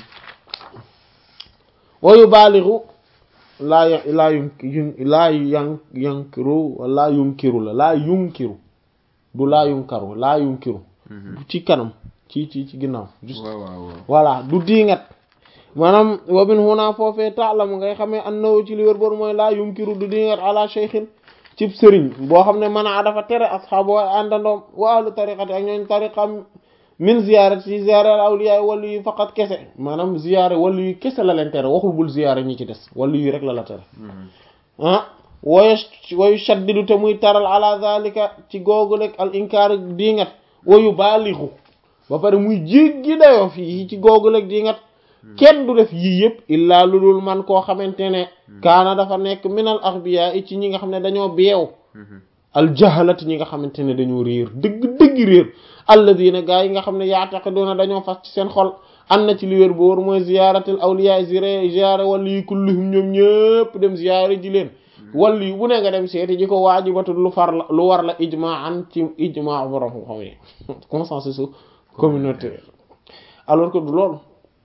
wa yubalighu laa y laa yun laa yan yankiru laa yunkiru la laa yunkiru du laa yunkaru laa yunkiru ci kanam ci ci ci ginnaaw juste voilà du diinget maanaam wa min huna foofee ta'lamu ngay xamee annahu ci li wér boor mooy laa yunkiru du diinget ala shaykhin cib sëriñ boo xam ne mana dafa tere asxaabu ay àndandoom wa ahlu tariqati ak ñooñ tariqa min ziyaarati ci ziyaare awliya wali yu faqat kese maanaam ziyaare wali yu kese la leen tere waxul bul ziyaare ñi ci des wali yu rek la la tere ah wayu wayu shaddidu te muy taral ala zalika ci googu rek al inkaar diingat wayu baalixu ba pare muy jéggi dayoo fii ci googu rek diingat kenn du def yii yëpp illaa lu dul man koo xamante ne kaana dafa nekk minal axbiya i ci ñi nga xam ne dañoo beew al jahalati ñi nga xamante ne dañoo réer dëgg dëgg réer alladina gaa yi nga xam ne yaataqiduna dañoo fas ci seen xol an na ci li wér bu wóor mooy ziyaratul awliya ziyaare wali yi kulluhum ñoom ñëpp dem ziyaare ji leen wali yi bu ne nga dem seeti ji ko waajibatul lu far la lu war la ijma an ci ijma borom xam yi consensus communautaire alors que du loolu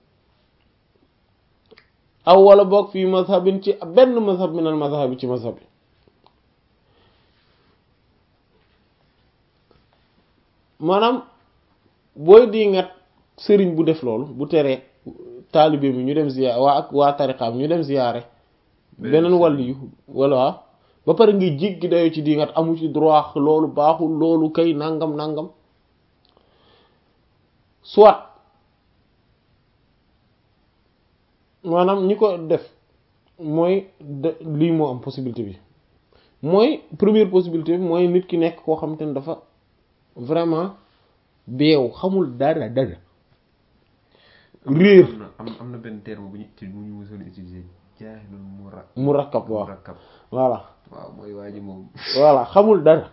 aw wala boog fii mazhabin ci benn mazhab min al mazhab ci mazhab bi maanaam booy di ngat sëriñ bu def loolu bu teree taalibe mi ñu dem ziyaare waa ak waa tariqaam ñu dem ziyaare beneen wàll yu walla ba pare ngi jéggi dayoo ci di ngat amu ci droit loolu baaxul loolu kay nangam nangam soit maanaam ñi ko def mooy lii moo am possibilité bi mooy première possibilité bi mooy nit ki nekk koo xamante ne dafa vraiment beew xamul dara dara réer am am na benn terme bu ñu bu ñu mësoon utiliser jaahilul murakkab murakkab waaw voilà waaw mooy waa ji moom voilà xamul dara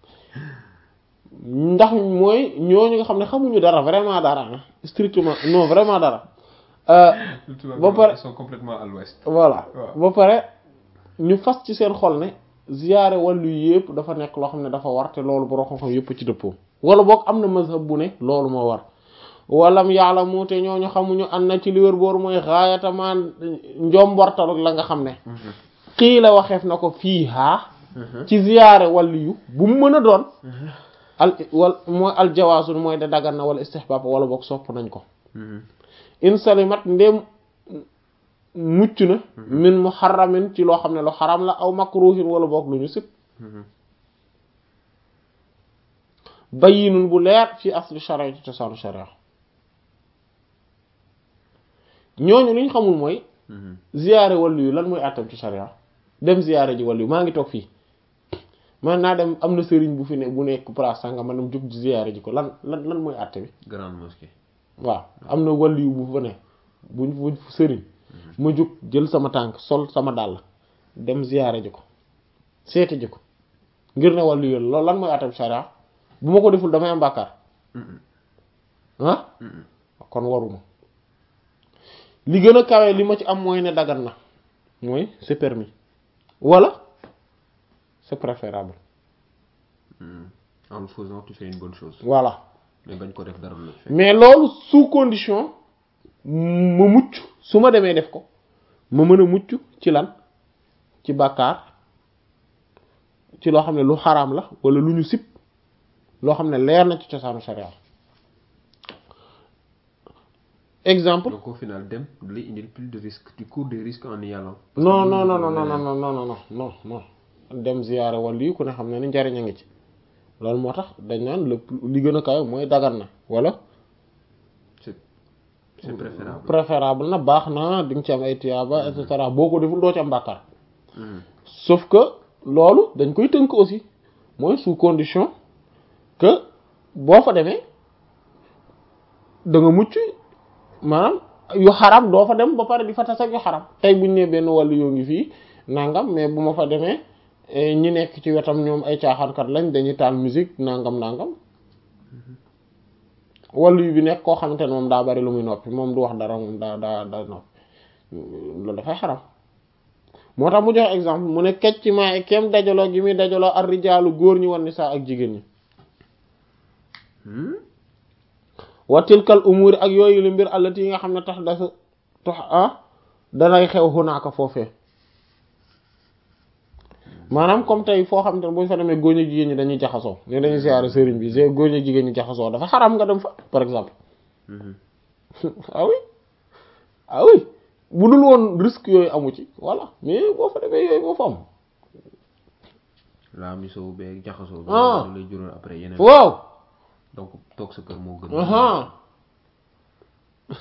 ndax mooy ñooñu nga xam ne xamuñu dara vraiment dara strictement non vraiment dara ba pare ils sont complètement à l'ouest voilà ba pare ñu fas ci seen xol ne ziyaare wàllu yëpp dafa nekk loo xam ne dafa war te loolu borom xam-xam yëpp ci dëppoo wala boog am na mazhab bu ne loolu moo war walam ya'lamu te ñooñu xamuñu an na ci li wér boor mooy xaayatamaan njombortalu la nga xam ne xii la waxeef na ko fii haa ci ziyaare wàllu yu bu mu mën a doon al wal mooy al jawaasun mooy da dagan na wala istihbaab wala boog sopp nañ ko in salimat ndéem mucc na min muharramin ci loo xam ne lu xaram la aw makruhin wala boog lu ñu sib bayyinun bu leer fi asli sharia ci cosaanu sharia ñooñu li ñu xamul mooy ziyaare wàllu yu lan mooy àttam ci sharia dem ziyaare ji wàllu yu maa ngi toog fii man naa dem am na sëriñ bu fi ne bu nekk place sanga man dem jóg ziyaare ji ko lan lan lan mooy àtte bi grande mosquée waaw am na wàllu yu bu fa ne buñ buñ sëriñ ma jóg jël sama tànk sol sama dàll dem ziyaare ji ko seeti ji ko ngir ne wàllu yu loolu lan mooy àtte bi sharia bu ma ko deful damay am bàkkaar ah kon waruma li gën a kawe li ma ci am mooy ne dagan na mooy c'est permis wala c'est préférable. En le faisant tu fais une bonne chose. voilà mais bañ ko def dara lu mais loolu sous condition ma mucc su ma demee def ko ma mën a mucc ci lan ci bàkkaar ci loo xam ne lu xaraam la wala lu ñu sib loo xam ne leer na ci cosaanu sharia exemple. donc au final dem lay indil plus de risque tu cours des risques en y allant. non non non non non non non non non non dem ziyaare wàllu yi ku ne xam ne ni njariñ a ngi ci loolu moo tax dañ naan le li gën a kaw mooy dagan na wala. c'est c'est préférable. préférable na baax na di nga ci am ay tiyaaba et cetera boo ko deful doo ci am bàkkaar. sauf que loolu dañ koy tënk aussi mooy sous condition que boo fa demee da nga mucc maanaam yu xaram doo fa dem ba pare di fa tas ak yu xaram tey buñ ne benn wàllu yoo ngi fii nangam mais bu ma fa demee ñi nekk ci wetam ñoom ay caaxaankat lañ dañuy taal musique nangam nangam wàllu yu bi nekk koo xamante ne moom daa bari lu muy noppi moom du wax dara moom daa daa daa noppi loolu dafay xaram moo tax mu jox exemple mu ne kecc maa kem dajaloo gi muy dajaloo ar rijaalu góor ñi wan nisaa ak jigéen ñi wa tilkal umuri ak yooyu lu mbir allati yi nga xam ne tax dafa tax ah danay xew xunaaka foofee maanaam comme tey foo xam te ne bu ñu fa demee góor ñi jigéen ñi dañuy jaxasoo ne dañuy siyaare sëriñ bi g góor ñi jigéen ñi jaxasoo dafa xaram nga dem fa par exemple ah oui ah oui bu dul woon risque yooyu amu ci voilà mais boo fa demee yooyu moo fa am la miso beeg jaxasoo ah lay juróon après yeneen waaw donc toog sa kër moo gën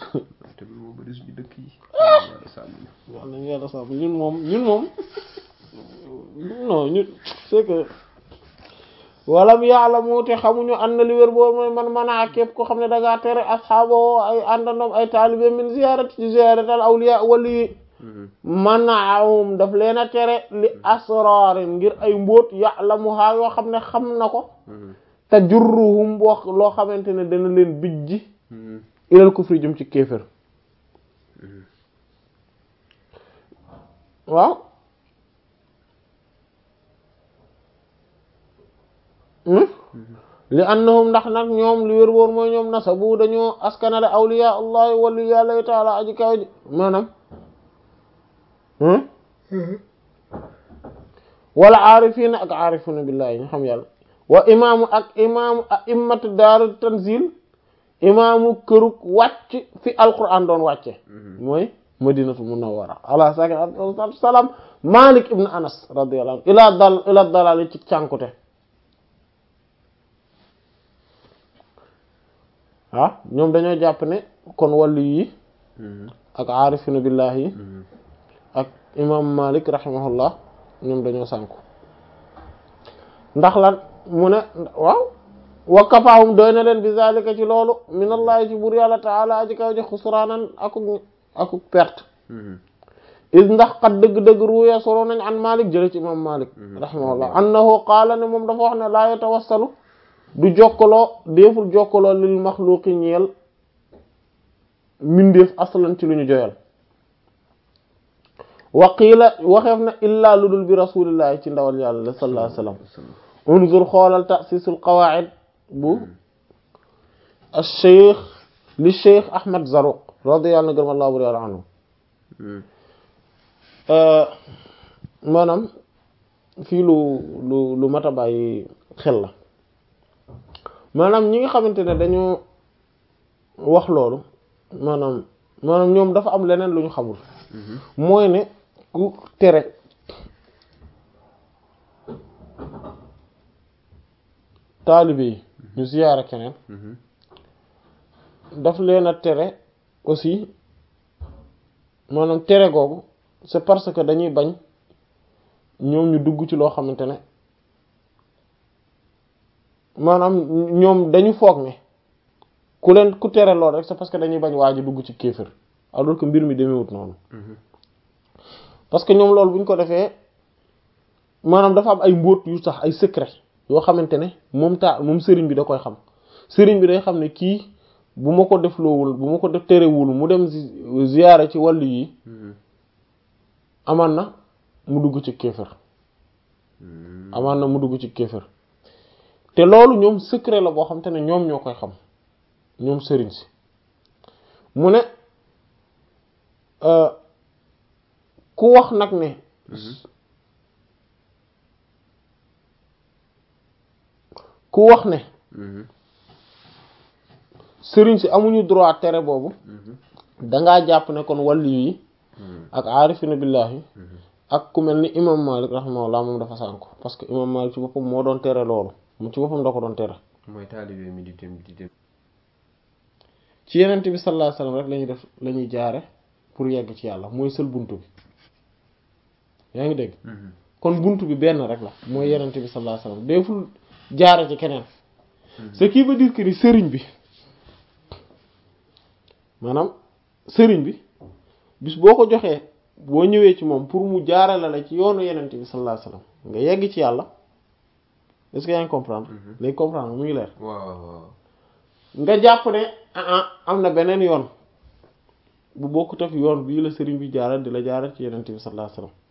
te moo bëri suñu dëkk yi waaw nañu yàlla sàmm ñun moom ñun moom non ñu c'est que walam ya'lamu te xamuñu an na li wér boobu mooy man manaa képp ko xam ne da ngaa tere asxaaboo ay àndandoom ay taalibe min ziyaarati ci ziyaaratal awliya wali manaahum daf leen a tere li asraarin ngir ay mbóot ya'lamuha yoo xam ne xam na ko te jurruhum wax loo xamante ne dana leen bijji ilal kufri jëm ci kéefër waaw li annahum ndax nag ñoom li wér wóor mooy ñoom nasabu dañoo askanale awliya allah wali yàlla taala aji kaw ji maanaam wala aarifina ak aarifuna billahi ñu xam yàlla wa imaamu ak imaamu a'immat daaru tanzil imaamu kërug wàcc fi alquran doon wàcce mooy madinatu munawwara ala sakin a salam malik ibn anas radiyallahu anhu ila dal ila dalal ci cànkute ah ñoom dañoo jàpp ne kon wàllu yi ak aarifina billahi yi ak imam malik rahimahullah ñoom dañoo sànku ndax lan mu ne waaw wa kafaahum doy na leen bi zalika ci loolu minallahi ci buur yàlla taala aji kaw ji xusraanan akuk akuk perte is ndax xat dëgg-dëgg ruya solo nañ an malik jële ci imam malik rahimahullah annahu qaala ne moom dafa wax ne laa yatawassalu du jokkaloo déeful jokkaloo lil maxluqi ñeel mindeef aslan ci lu ñu joyal waqiila waxeef na illaa lu dul bi rasulillahi ci ndawal yàlla sallallahu alayhi wasallam unzur xoolal ta'sisul qawaa'id bu ash-shaykh li shaykh ahmad zaruq radiyallahu anhu Allahu ta'ala anhu maanaam fii lu lu lu mat a bàyyi xel la maanaam ñi nga xamante ne dañoo wax loolu maanaam maanaam ñoom dafa am leneen lu ñu xamul mooy ne ku tere taalibe yi ñu ziyaara keneen daf leen a tere aussi maanaam tere googu c'est parce que dañuy bañ ñoom ñu dugg ci loo xamante ne maanaam ñoom dañu foog ne ku leen ku tere lool rek c'est parce que dañuy bañ waa ji dugg ci kéefër alors que mbir mi demewut noonu parce que ñoom loolu bu ñu ko defee maanaam dafa am ay mbóot yu sax ay secret yoo xamante ne moom taa moom sëriñ bi da koy xam sëriñ bi day xam ne kii bu ma ko def loowul bu ma ko def terewul mu dem ziyaare ci wàllu yi amaan na mu dugg ci kéefër amaan na mu dugg ci kéefër te loolu ñoom secret la boo xamante ne ñoom ñoo koy xam ñoom sëriñ si mu ne ku wax nag ne ku wax ne sëriñ si amuñu droit tere boobu dangaa jàpp ne kon wàllu yi ak aarifina billahi ak ku mel ni imam Malik rahimahullah moom dafa sànku parce que imam Malik ci boppam moo doon tere loolu mu ci boppam da ko doon tere mooy taalibe mi di dem di dem ci yenente bi sallallahu alayhi wasallam rek lañuy def la ñuy jaare pour yegg ci yàlla mooy seul buntu bi yaa ngi dégg kon buntu bi benn rek la mooy yenente bi sallallahu alayhi wasallam deful jaare ci keneen ce qui veut dire que ni sëriñ bi maanaam sëriñ bi bis boo ko joxee boo ñëwee ci moom pour mu jaarale la ci yoonu yenente bi sallallahu alayhi wasallam nga yegg ci yàlla est-ce que yaa ngi comprendre léegi comprendre mu ngi leer waaw nga jàpp ne ah am na beneen yoon bu bokkut ak yoon bii la sëriñ bi jaaral di la jaaral ci yenente bi sallallahu alayhi wasallam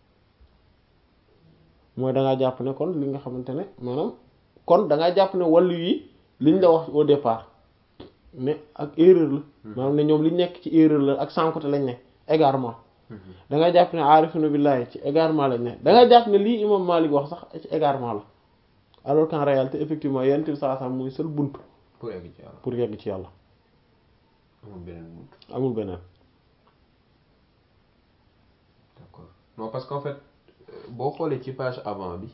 mooy dangaa jàpp ne kon li nga xamante ne maanaam kon dangaa jàpp ne wàllu yi liñ la wax au départ ne ak erreur la maanaam ne ñoom liñ nekk ci erreur la ak sànkute lañ ne égarement dangaa jàpp ne aarifuna billahi ci égarement lañ ne dangaa jàpp ne lii imam Malik wax sax ci égarement la alors qu'en réalité effectivement yenent bi saa saa mooy seul bunt pour yegg ci yàlla pour yegg ci yàlla amul beneen bunt amul beneen d'accord non parce qu'en fait boo xoolee ci page avant bi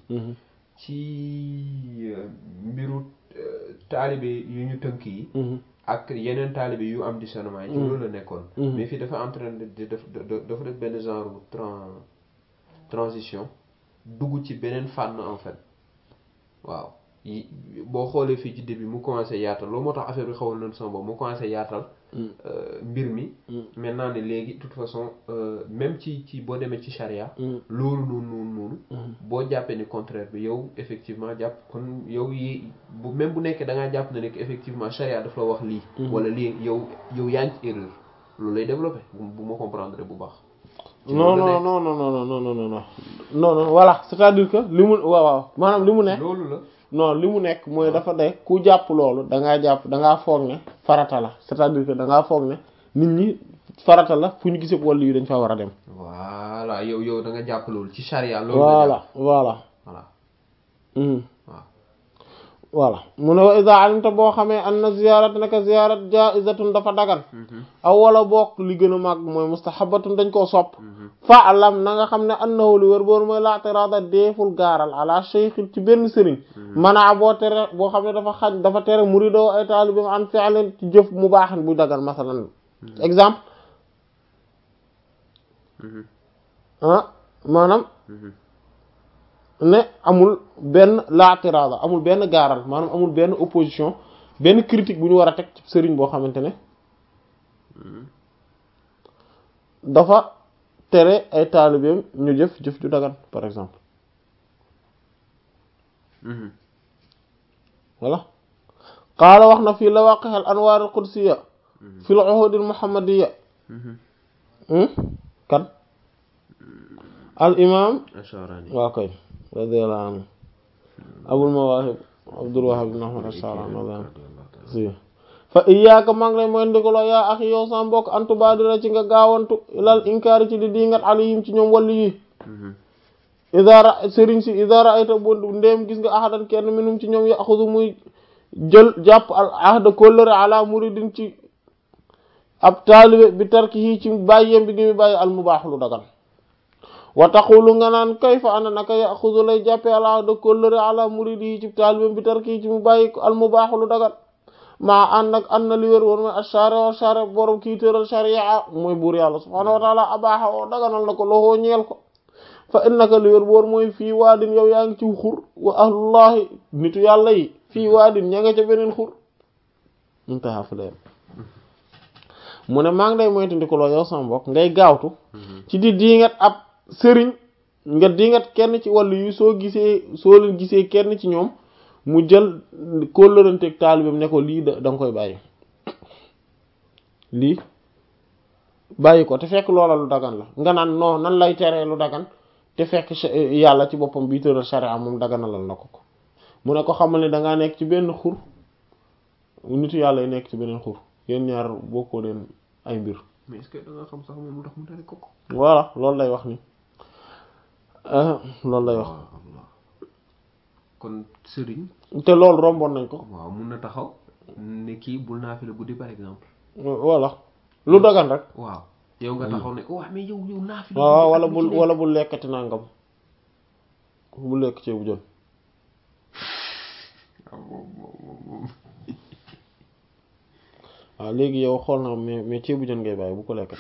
ci mbiru taalibe yu ñu tënk yi ak yeneen taalibe yu am discernement yi ci loolu la nekkoon mais fii dafa en train de def dafa def benn genre tran transition dugg ci beneen fànn en fait waaw boo xoolee fii ci début mu commencé yaatal loolu moo tax affaire bi xawoon nañu sama bopp mu commencé yaatal mbir mi maintenant ne léegi de toute façon même ci ci boo demee ci charia loolu noonu noonu noonu boo jàppee ni contraire bi yow effectivement jàpp kon yow yi bu même bu nekkee da ngaa jàpp ne que effectivement charia daf la wax lii wala lii yow yow yaa ngi ci erreur loolu lay développé bu ma comprendre bu baax non non non non non non non non non non voilà c'est-à-dire que li mu waaw waaw maanaam li mu nekk loolu la non li mu nekk mooy dafa de ku jàpp loolu da ngaa jàpp da ngaa foog ne farata la c'est-à-dire que da ngaa foog ne nit ñi farata la fu ñu gisee wàll yi dañ fa war a dem. voilà yow yow da nga jàpp loolu ci charia. loolu voilà voilà. voilà. waaw. voilà mu ne wa iza alimta boo xamee anna ziyarat naka ziyarat jaizatun dafa dagan aw wala bokk li gën a màgg mooy mustahabatun dañ koo sopp fa alam na nga xam ne annahu li wër boor mooy laatirada deeful gaaral ala shaykh ci benn sëriñ mana boo tere boo xam ne dafa xaj dafa tere muridoo ay taalibam an fi'lin ci jëf mu baaxin bu dagan masalan exemple ah maanaam ne amul benn laatirada amul benn gaaral maanaam amul benn opposition benn critique bu ñu war a teg ci sëriñ boo xamante ne dafa tere ay taalibeem ñu jëf jëf ju dagan par exemple voilà qaala wax na fii lawaqih al anwaar al qudsiya fi al uhud al muhammadiya kan al imam waaw koy radiyallahu anhu abul mawaahib abdul wahhab ibn ahmad as-Sa'lani si fa iyyaka maa ngi lay mooy ndigaloo yaa axi yow sa mbokk antu baadira ci nga gaawantu ilal inkaari ci di dingat alayhim ci ñoom wàllu yi idara sëriñ si idara ayta bu ndéem gis nga ahadan kenn minum ci ñoom yaxudu muy jël jàpp al ahda kóllëre ala muridin ci ab taalibe bi tarkihi ci bàyyeem bi gi mu bàyyi al mubaax lu dagan wa taqulu nga naan kayfa ana naka yaxudu lay jàppe al ahda kóllëre ala muridihi ci taalibe bi tarkihi ci mu bàyyi al mubaax lu dagan maa ànd ak ànd na li wér woon mooy ashari wa shari borom kii tëral sharia mooy buur yàlla subhaanahu wa taala abaaxa oo daganal na ko loxoo ñeel ko fa innaka li wér boor mooy fii waadin yow yaa ngi ci xur wa ahlullahi nitu yàlla yi fii waadin ña nga ca beneen xur muntaha fu leen mu ne maa ngi lay moytandikuloo yow sama mbokk ngay gaawtu ci di diingat ab sëriñ nga diingat kenn ci wàllu yu soo gisee soo leen gisee kenn ci ñoom mu jël kóllëranteeg taalibeem ne ko lii da da nga koy bàyyi lii bàyyi ko te fekk loola lu dagan la nga naan non nan lay teree lu dagan te fekk yàlla ci boppam bii tëral sharia moom daganalal na ko ko mu ne ko xamal ne dangaa nekk ci benn xur nitu yàlla yi nekk ci beneen xur yéen ñaar bokkoo leen ay mbir. mais est-ce que da nga xam sax moom lu tax mu tere ko ko. voilà loolu lay wax ni loolu lay wax. kon sëriñ. te loolu romboon nañ ko. waaw mun na taxaw ne kii bul naafila guddi par exemple. voilà lu dagan rek. waaw yow nga taxaw ne waaw mais yow yow naafila. waaw wala bul wala bul lekkati nangam bul lekk ceebu jën. waaw léegi yow xool na mais mais ceebu jën ngay bàyyi bu ko lekkati.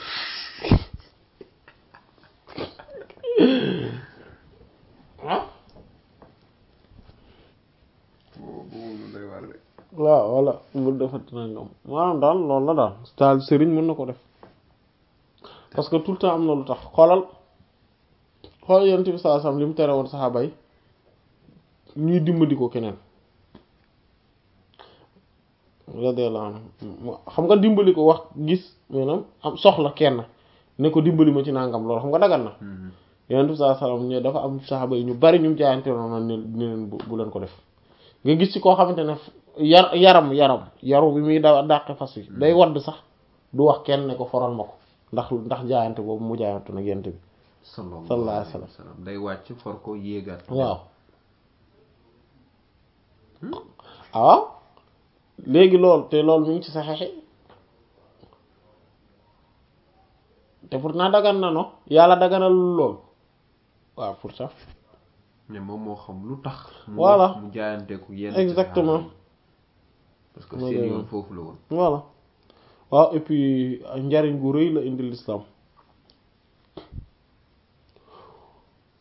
waaw walla bu defati nangam maanaam daal loolu la daal daal sëriñ mën na ko def parce que tout le temps am na lu tax xoolal xoolal yonent bi sallallahu alayhi wasallam li mu tere woon saxaaba yi ñuy dimbali ko keneen radiyallahu anhu xam nga dimbali ko wax gis maanaam am soxla kenn ne ko dimbali ma ci nangam loolu xam nga dagan na yonent bi sallallahu alayhi wasallam dafa am saxaaba yi ñu bari ñu jaayante noonu ne ne leen bu leen ko def nga gis ci koo xamante ne yar yaram yaram yaru bi muy da dàqe fas yi day wadd sax du wax kenn ne ko foral ma ko ndax ndax jaayante boobu mu jaayante nag yent bi sallallahu alayhi wasallam day wàcc for ko yéegaat waaw waaw léegi loolu te loolu mi ngi ci saxeexi te pourtant dagan na no yàlla daganal loolu waaw pour ça mais moom moo xam lu tax. voilà mu jaayante ko yenn. exactement parce que seen yoon foofu la woon. voilà waaw et puis njariñ gu rëy la indi l'islam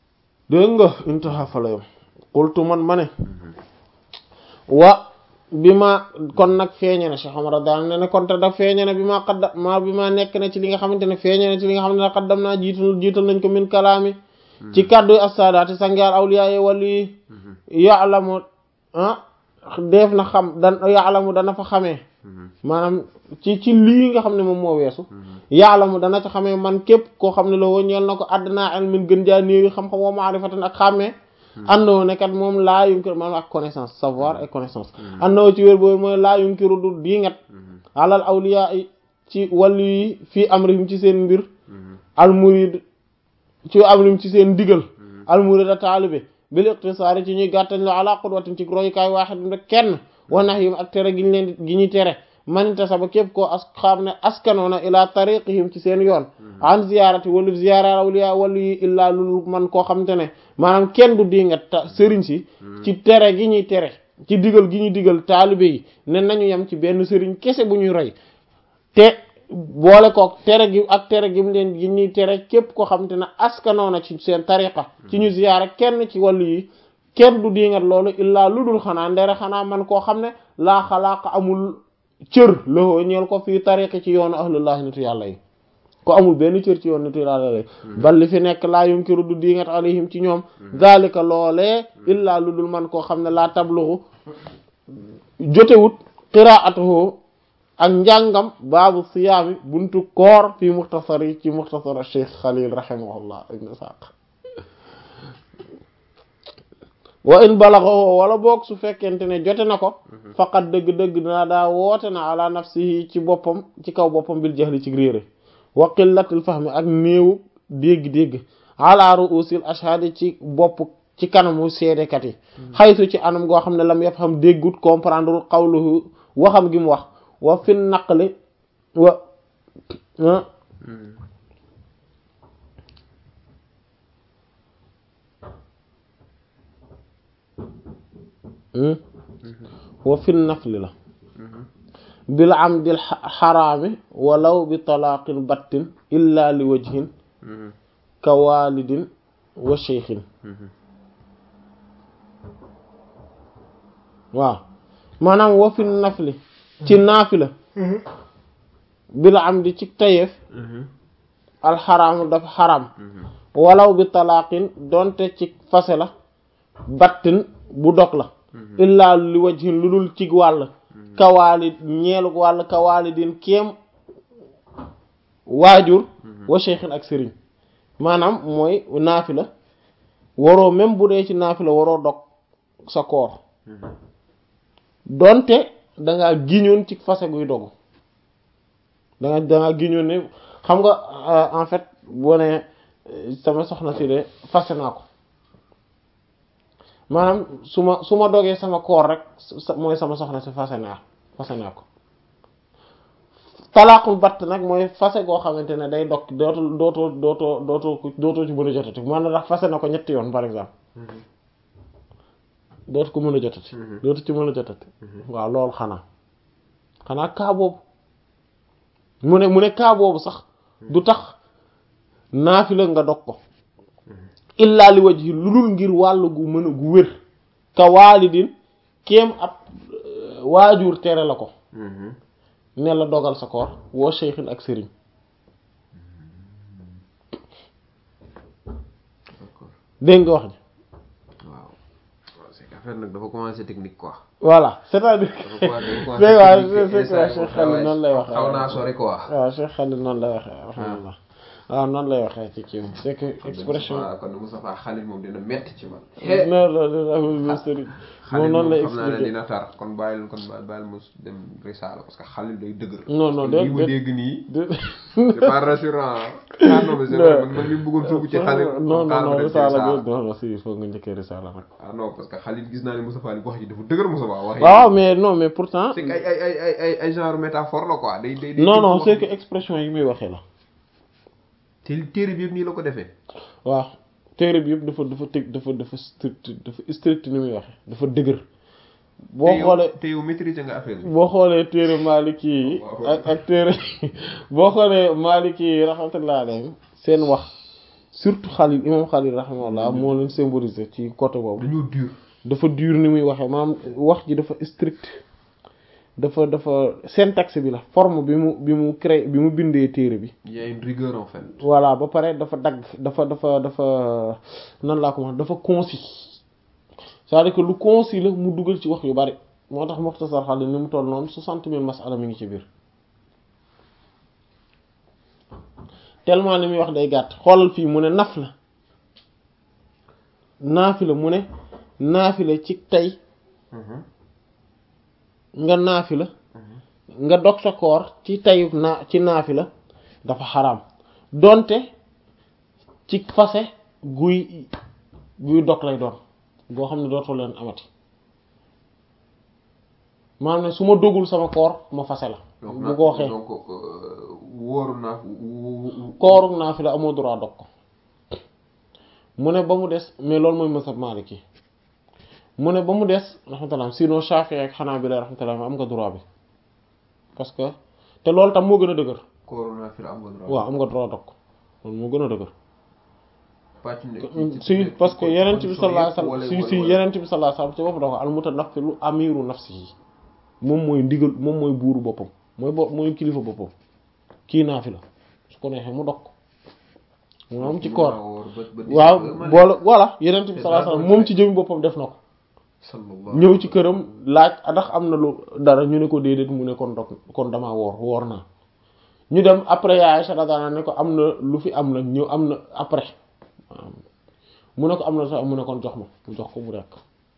dégg nga intaha fa la yam qultu man ma ne wa bi ma kon nag feeñe na Cheikh Omar daal ne ne kon te da feeñe na bi ma xadda ma bi ma nekk na ci li nga xamante ne feeñe na ci li nga xamante ne xaddam naa jiital jiital nañ ko min kalaami ci kàddu as-saadaati sangaal awliya yi wali ya'lamu ah def na xam dan ya'lamu dana fa xamee maanaam ci ci lii nga xam ne moom moo weesu ya'lamu dana ci xamee man képp koo xam ne la woo ñeel na ko adnaa ilmin gën jaa néewi xam-xam wa ma'rifatan ak xàmmee andoo ne kat moom laa yunkiru maanaam ak connaissance savoir et connaissance andoo ci wér boobu mooy laa yunkiru du diingat alal awliya ci wàllu yi fii amrihim ci seen mbir al murid ci amrihim ci seen digal al murid a taalibe bil iqtisaari ci ñuy gàttañ la ala qudwatin ci royukaay waaxid rek kenn wa nahyim ak tere gi ñu leen gi ñuy tere manita saba képp koo as xam ne askanoona ila tariqihim ci seen yoon an ziyaarati wala ziyaara awliya wala yi illaa lulu man koo xamante ne maanaam kenn du dingat ta sëriñ si ci tere gi ñuy tere ci digal gi ñuy digal taalibe yi ne nañu yem ci benn sëriñ kese bu ñuy roy te boole kook tere gi ak tere gi mu leen gi ñuy tere képp koo xamante ne askanoona ci seen tariqa ci ñu ziyaara kenn ci wàllu yi kenn du dingat loolu illaa lu dul xanaa ndere xanaa man koo xam ne laa xalaaq amul cër loxo ñeel ko fii tariqi ci yoonu ahlullah nitu yàlla yi ko amul benn cër ci yoonu nitu yàlla yi bal li fi nekk laa yunkiru du dingat alayhim ci ñoom zalika loolee illaa lu dul man koo xam ne laa tabluxu jotewut qiraatuhu ak njàngam baabu siyaami buntu koor fii muxtasar yi ci muxtasar Cheikh Khalil rahimahullah ibn Saq wa in balaghahu wala boog su fekkente ne jote na ko faqat dëgg-dëgg naa daa woote na ala nafsihi ci boppam ci kaw boppam bil jahli ci réere wa qillatil fahmi ak néewu dégg-dégg ala ru'usil ashhadi ci bopp ci kanamu seedekat yi xaytu ci anam goo xam ne lam yëpp xam déggut comprendre qawluhu waxam gi mu wax wa fi naqli wa wa fi nafli la bil amdil xaraami walaw bi talaaqin battin illa li wajhin ka walidin wa shaykhin waaw maanaam wa fi nafli ci naafila bil amdi ci tayeef alxaraam dafa xaraam walaw bi talaaqin donte ci fase la battin bu dog la illaa li wajhin lu dul cig wàll kawaalid ñeelu wàll kawaalidin kéem waajur wa shaykhin ak sëriñ maanaam mooy naafila waroo même bu dee ci naafila waroo dog sa koor donte dangaa giñoon ci fase guy dogu danga dangaa giñoon ne xam nga en fait boo ne sama soxna si de fase naa ko maanaam su ma su ma dogee sama koor rek mooy sama soxna si fase naa fase naa ko talaaqul batt nag mooy fase goo xamante ne day dog dootoo dootoo dootoo dootoo dootoo ci mën a jotati maanaam ndax fase na ko ñetti yoon par exemple dootu ko mën a jotati dootu ci mën a jotati waaw loolu xanaa xanaa kaa boobu mu ne mu ne kaa boobu sax du tax naafila nga dog ko illaa li wajhi lu dul ngir wàllu gu mën a gu wér ka waalidin kéem ab waajur tere la ko ne la dogal sa koor woo shaykhin ak sëriñ dégg nga wax ni waaw c'est que affaire nag dafa commencé technique quoi voilà c'est-à-dire c'est waaw c'est que Cheikh Khalil noonu lay waxee xaw naa sori quoi waaw Cheikh Khalil noonu lay waxee alhamdulillah waaw noonu lay waxee ci kii c'est que expression kon Moustapha Khalil moom dina metti ci man non non sëriñ moom noonu lay xam naa ne expliquer dina tar kon bàyyil kon bàyyil mu dem risaala parce que Khalil day dëgër non non lii ma dégg nii c'est pas rassurant ah non mais c'est vrai man man mi bëggoon sóobu ci Khalil non non non risaala bi non non si il faut nga njëkkee risaala nag ah non parce que Khalil gis naa ne Moustapha li wax ji dafa dëgër Moustapha wax waaw mais non mais pourtant c'est que ay ay ay ay ay genre métaphore la quoi day day non non c'est que expression yi muy waxee la te téere bi yëpp nii la ko defee waaw téere bi yëpp dafa dafa tëg dafa dafa strict dafa strict ni muy waxe dafa dëgër boo xoolee te yow maîtriser nga affaire bi boo xoolee téere Maliki yi ak ak téere boo xoolee Maliki yi rahmatullah alayhim seen wax surtout Khalil imam Khalil rahimahullah moo leen symboliser ci côté boobu. dañoo dur. dafa dur ni muy waxee maanaam wax ji dafa strict dafa dafa syntaxe bi la forme bi mu bi mu créé bi mu bindee téere bi. il y a une rigueur en fait. voilà ba pare dafa dagg dafa dafa dafa nan laa ko wax dafa concis c'est-à-dire que lu concis la mu dugal ci wax yu bari moo tax Mukhtasar Khalil ni mu toll noonu soixante mille masala mi ngi ci biir. tellement li muy wax day gàtt xoolal fii mu ne naf la naafila mu ne naafila ci tey nga naafila nga dog sa koor ci teyu naa ci naafila dafa xaraam donte ci fase guy guy dog lay doon boo xam ne dootoo leen amati maanaam ne su ma dogul sama koor ma fase la bu ko waxee donc wóoru naa kooru naafila amoo droit dog ko mu ne ba mu des mais loolu mooy mazhab Maliki mu ne ba mu des rahmatullah sinon Shafi'i ak Hanabila rahmatullah am nga droit bi parce que te loolu tam moo gën a dëgër. kooru naafila am nga droit. waaw am nga droit dog ko loolu moo gën a dëgër. pàcc si parce que yeneen bi sallallahu alayhi wasallam si si yeneen bi sallallahu alayhi wasallam ci bopp da ko al mutanaffilu amiru nafsihi moom mooy ndigal moom mooy buuru boppam mooy bo mooy kilifa boppam kii naafila su ko neexee mu dog ko moom ci koor waaw boole voilà yeneen bi sallallahu alayhi wasallam moom ci jëmi boppam def na ko. ñëw ci këram laaj ndax am na lu dara ñu ne ko déedéet mu ne kon dog kon damaa woor woor naa ñu dem après yaay Aisha radiyallahu anha ne ko am na lu fi am nag ñëw am na après mu ne ko am na sax mu ne kon jox ma mu jox ko mu rekk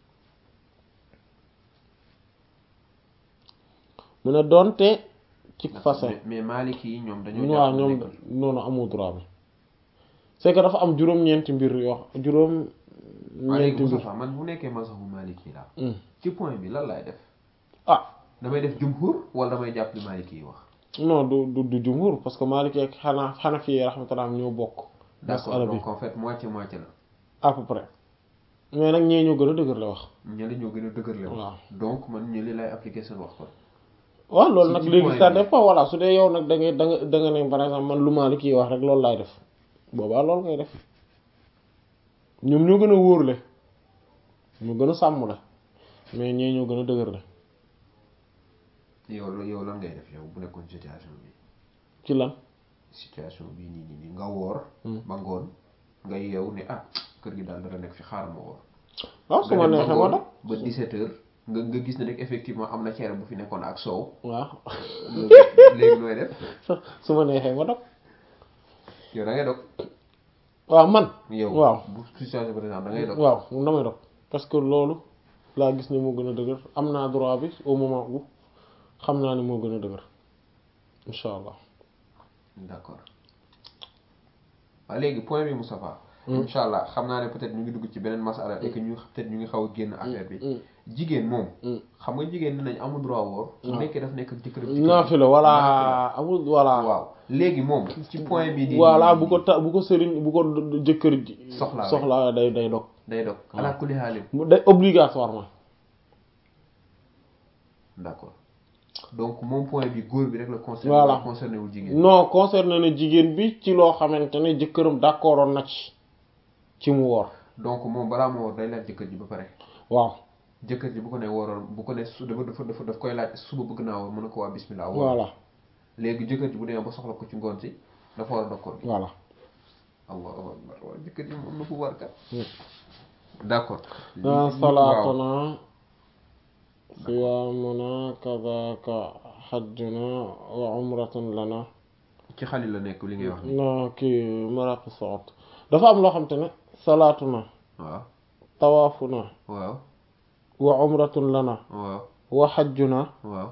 mu ne doonte ci façon mais Maliki yi ñoom dañoo waaw ñoom noonu amul droit bi c'est que dafa am juróom-ñeenti mbir yoo juróom ñeenti mbir man bu nekkee mazhabu Maliki la ci point bi lan laay def ah damay def jumhur wala damay jàpp li Maliki yi wax non du du du jumhur parce que Maliki ak xanaa Hanafi rahmatullah ñoo bokk d'accord donc en fait moitié moitié la à peu près mais nag ñee ñoo gën a dëgër la wax ñëli ñoo gën a dëgër la wax donc man ñëli lay appliquer seen wax kon waaw loolu nag léegi ça dépend voilà su dee yow nag da ngay da nga da nga ne par exemple man lu Maliki yi wax rek loolu laay def boobaa loolu ngay def ñoom ñoo gën a wóorle ñoo gën a sàmm la mais ñee ñoo gën a dëgër la yow yow lan ngay def yow bu nekkoon situation bi ci lan situation bi nii nii nii nga woor ba ngoon nga yeew ne ah kër gi daal dara nekk fi xaaral ma woor waaw su ma neexee ma dog ba dix-sept heures nga nga gis ne rek effectivement am na ceere bu fi nekkoon ak soow waaw léegi nooy def su ma neexee ma dog yow da ngay dog waaw man yow waaw bu situation par exemple da ngay dog waaw damay dog parce que loolu laa gis ne moo gën a dëgër am naa droit bi au moment où xam naa ne moo gën a dëgër insha allah d'accord waaw léegi point bi Moustapha insha allah xam naa ne peut-être ñu ngi dugg ci beneen masala et que ñu peut-être ñu ngi xaw a génn affaire bi jigéen moom xam nga jigéen ni nañ amul droit woor su nekkee daf nekk jëkkëram ci naafila voilà amul voilà waaw léegi moom ci point bi di voilà bu ko ta bu ko sëriñ bu ko jëkkër ji soxla soxla day day dog day dog ala kulli haalim day obligatoirement d'accord donc moom point bi góor bi rek la concerné voilà concerné wul jigéen non concerné na jigéen bi ci loo xamante ne jëkkëram d'accordoon na ci ci mu woor donc moom balaa mu woor day laaj jëkkër ji ba pare waaw jëkkër ji bu ko ne wooroon bu ko ne su dafa dafa dafa daf koy laaj suba bëgg naa woor mën na ko waa bismillah woor voilà léegi jëkkër ji bu demee ba soxla ko ci ngoon si dafa war a dog koor gi voilà allahu akbar waaw jëkkër ji moom am na pouvoir kat d'accord salaatuna siyaamuna kadaka hajjuna wa umratun lana ci Xalil la nekk li ngay wax non kii maraqi soot dafa am loo xam te ne salaatuna waaw tawaafuna waaw wa umratun lana waaw wa hajjuna waaw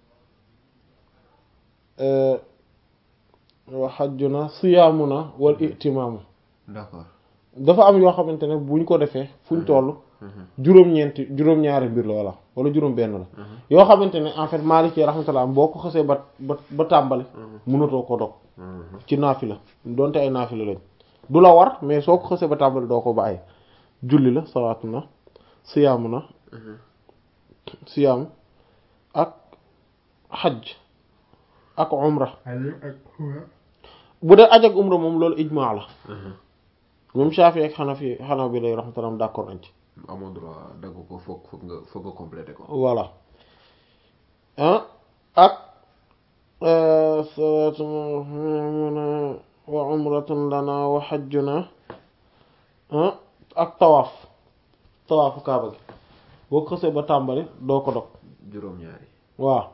wa hajjuna siyaamuna wal ihtimaamu d'accord dafa am yoo xamante ne buñ ko defee fuñ toll juróom-ñeenti juróom-ñaari mbir la walla wala juróom-benn la yoo xamante ne en fait Maliki rahmatullah boo ko xasee ba ba ba tàmbali mënatoo ko dog ci naafila donte ay naafila lañ du la war mais soo ko xasee ba tàmbali doo ko bàyyi julli la salaatu na siyaamu na siyaam ak xaj ak umra bu dee aj ak umra moom loolu ijmaa la même Shafi'i ak Hanafi Hanabila lay rahmatullah d'accord nañ ci. amoo droit dagg ko foog foog nga foog nga compléter ko. voilà ah ak salaatu wa umratun lana wa hajjuna ah ak tawaaf tawaafu kaaba gi boo ko xësee ba tàmbali doo ko dog. juróom-ñaari. waaw